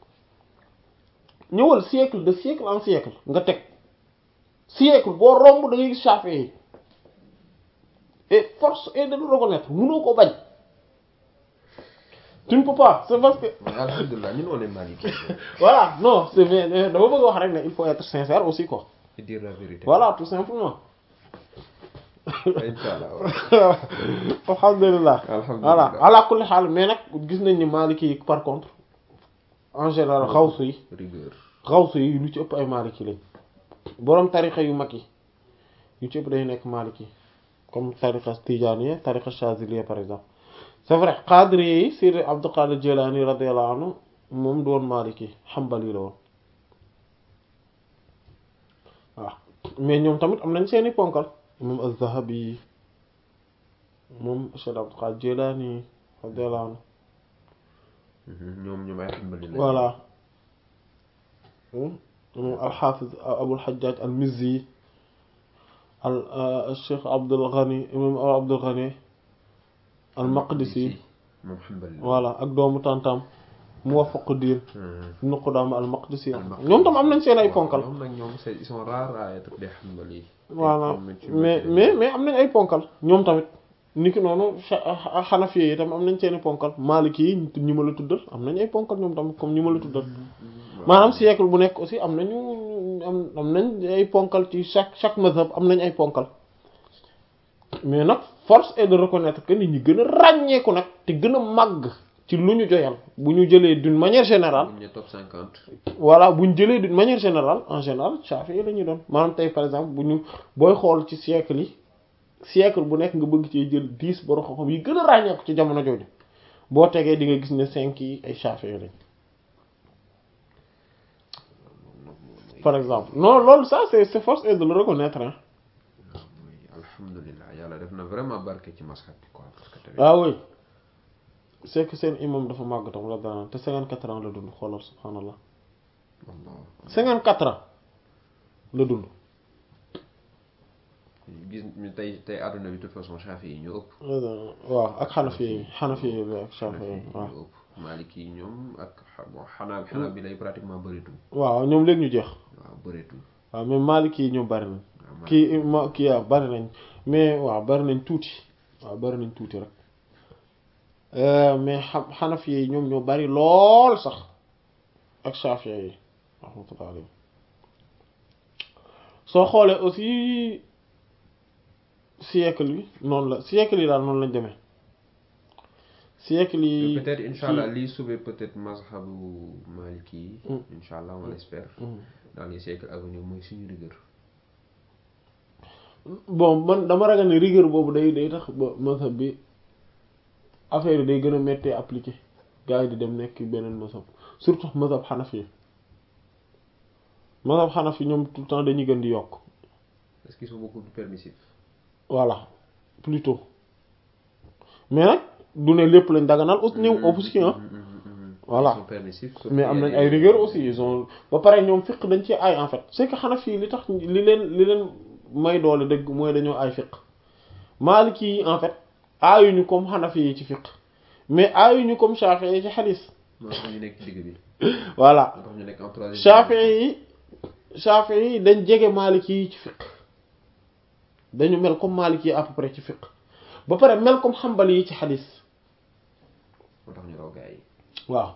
ñëwal siècle de siècle en siècle nga teg siècle boo romb da ngay gis Shafi'i et force est de le reconnaître mënoo ko bañ tu ne peux pas c'est parce que alhamdulillah ñun on est Maliki voilà non c'est mais dama bëgg wax rek ne il faut être sincère aussi quoi et dire la vérité voilà tout simplement Inch'Allah alhamdulillah alhamdulillah voilà ala kulli xaal mais nag gis nañ ni Maliki yi par contre en général xawsu yi rigueur xawsu yi lu ci ëpp ay Maliki lañ boroom tarixa yu mag yi yu ci ëpp day nekk Maliki comme tarixa Tijaaniya tarixa Chaziliya par exemple c'est vrai Qadri yi Sidi Abdul Qadir Jilani radiyallahu anhu moom doon Maliki Hanbali la woon waaw mais ñoom tamit am nañ seeni ponkal moom Az-Zahabi moom Cheikh Abdul Qadir Jilani radiyallahu anhu ñoom ñoom ay Hanbali la voilà moom al-Hafiz Abul Hajjaj al-Mizzi al Cheikh Abdul Ghani imam Abdul Ghani al-Maqdisi moom Hanbali la voilà ak doomu tantam Muwaffaquddin ibn Qudama al-Maqdisi ñoom tam am nañ seen ay ponkal ñoom nag ñoom ils sont rares à être des Hanbali voilà mais mais mais am nañ ay ponkal ñoom tamit niki noonu Hanafi yi tam am nañ seen i ponkal Maliki yi ñi ma la tuddal am nañ ay ponkal ñoom tamit comme ñi ma la tuddal maanaam siècle bu nekk aussi am nañu am am nañ ay ponkal ci chaque chaque mazhab am nañ ay ponkal mais nag force est de reconnaître que nit ñi gën a ràññeeku nag te gën a màgg ci lu ñu joyal bu ñu jëlee d'une manière générale. bu ñu top cinquante. voilà bu ñu jëlee d'une manière générale en général Shafi'i la ñuy doon maanaam tey par exemple bu ñu booy xool ci siècle yi siècle bu nekk nga bëgg ci jël dix borom xam-xam yi gën a ràññeeku ci jamono jooju boo tegee di nga gis ne cinq yi ay Shafi'i lañ par exemple non loolu ça c'est c'est force est de le reconnaître hein. alhamdulilah yàlla def na vraiment barke ci mashab bi quoi. ah oui c'est que seen imam dafa màgg tam la daan te cinquante-quatre ans la dund xoolal subhanallah cinquante-quatre ans la dund. gis ñu tey tey àdduna bi de toute façon Shafi'i yi ñoo ëpp. waaw ak Hanafi yi Hanafi yi ak Shafi'i yi waaw. Maliki yi ñoom ak bon xanaa xanaa bi lay pratiquement bëreetul. waaw ñoom léegi ñu jeex. waaw bëreetul. waaw mais Maliki yi ñoom bari nañ. kii ma kii yaa bari nañ mais waaw bari nañ tuuti waaw bari nañ tuuti rek mais xa Hanafi yi ñoom ñoo bari lool sax ak Shafi'i yi rahmatullah alayhi soo xoolee aussi siècle yi noonu la siècle yi daal noonu lañ demee siècle yi peut-être inchallah lii sauver peut-être mazhabu maliki yi inchallah on l'espère dans les siècles à venir mooy suñu rigueur. bon man dama ragal ne rigueur boobu day day tax ba mazhab bi affaire yi day gën a méttee appliqué gars yi di dem nekk beneen mazhab surtout mazhab Hanafi yi mazhab Hanafi ñoom tout le temps dañuy gën di yokk. est-ce qu'ils sont beaucoup plus permissifs. voilà plutôt mais nag du ne lépp lañ daganal aussi ñëw aussi ah voilà mais am nañ ay rigueur aussi ils ont ba pare ñoom fiqh dañ ci ay en fait c'est que Hanafi li tax li leen li leen may doole dëgg mooy dañoo ay fiqh Maliki yi en fait aayuñu comme Hanafi yi ci fiqh mais aayuñu comme Shafi'i yi ci hadith. moo tax ñu nekk ci digg bi. voilà moo tax ñu nekk en troisième. Shafi'i yi Shafi'i yi dañ jege Maliki yi ci fiqh dañu mel comme Maliki yi à peu près ci fiqh ba pare mel comme Hanbali yi ci hadith. moo tax ñu raw gaa yi. waaw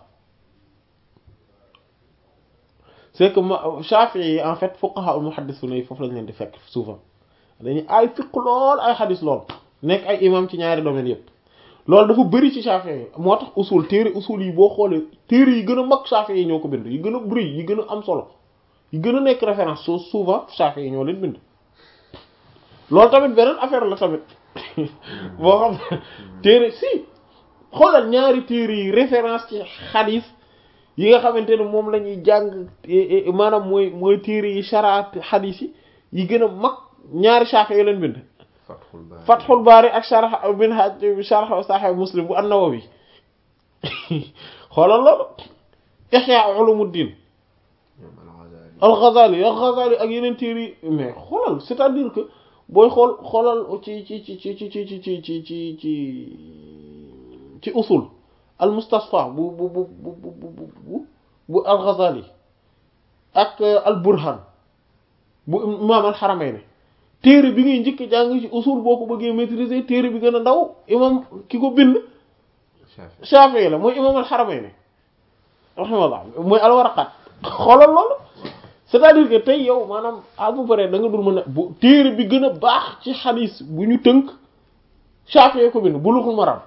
c'est que ma Shafi'i yi en fait fuqaha al muhaddithuna yi foofu lañ leen di fekk souvent dañuy ay fiqh lool ay hadith lool nekk ay imam ci ñaari domaines yëpp loolu dafa bëri ci Shafi'i yi moo tax usul téere usul yi boo xoolee téere yi gën a mag Shafi'i yi ñoo ko bind yi gën a bëri yi gën a am solo yi gën a nekk référence so souvent Shafi'i yi ñoo leen bind loolu tamit beneen affaire la tamit boo xam téere si xoolal ñaari téere yi référence ci xadis yi nga xamante ne moom la ñuy jàng maanaam mooy mooy téere yi sharaat xadis yi yi gën a mag ñaari Shafi'i yi leen bind Fathul Bari ak sharh Minhaj sharh Sahih Muslim bu An-Nawawi xoolal loolu Ihya Ulumuddin Al-Ghazali Al-Ghazali ak yeneen téere yi mais xoolal c'est-à-dire que booy xool xoolal ci ci ci ci ci ci ci ci ci ci ci ci usul al-Mustasfa bu bu bu bu bu bu bu al-Ghazali ak al-Burhan bu imam al-Haramayni téere bi ngay njëkk jàng ci usul boo ko bëggee maîtriser téere bi gën a ndaw imam ki ko bind Shafi'i la mooy imam al-Haramayni rahimahullah mooy al-Waraqat xoolal loolu c'est-à-dire que tey yow maanaam à peu près da nga dul mën a bu téere bi gën a baax ci xadiis bu ñu tënk Shafi'i ko bind Bulughul Maram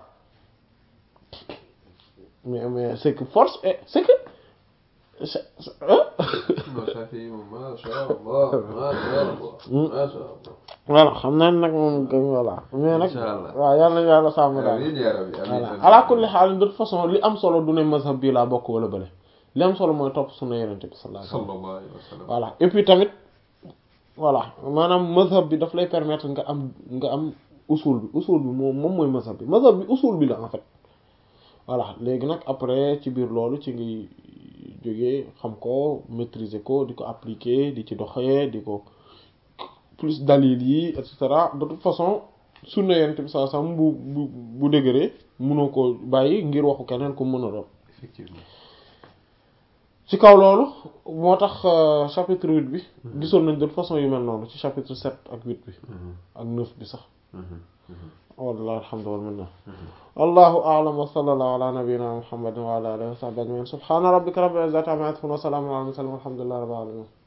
mais mais c'est que force et c'est que voilà xam naa nag moom voilà mais nag waaw yàlla yàlla sàmm daal voilà ala kulli haal de toute façon li am solo du ne mazhab bi laa bokk wala bële li am solo mooy topp sunna Yonent bi sallallahu alayhi wa sallam voilà et puis tamit voilà maanaam mazhab bi daf lay permettre nga am nga am usul bi usul bi moom moom mooy mazhab bi mazhab bi usul bi la en fait voilà léegi nag après ci biir loolu ci ngi jógee xam ko maîtriser ko di ko appliquer di ci doxee di ko plus dalil yi et cetera de toute façon sunna Yonent bi sallallahu alayhi wa sallam bu bu bu dëgëree mënoo ko bàyyi ngir waxu keneen ku mën a doon effectivement. ci kaw loolu moo tax chapitre huit bi gisoon nañ de toute façon yu mel noonu ci chapitre sept ak huit bi ak neuf bi sax wallahi alhamdu wal minna. Allahu a'lam wa sallallahu ala nabiyyina Muhammadin wa ala alihi wa sahbihi ajma'in. Subhana rabbika rabbil izzati amma yasifun wa salamun ala al mursalin walhamdulillahi rabbil alamin.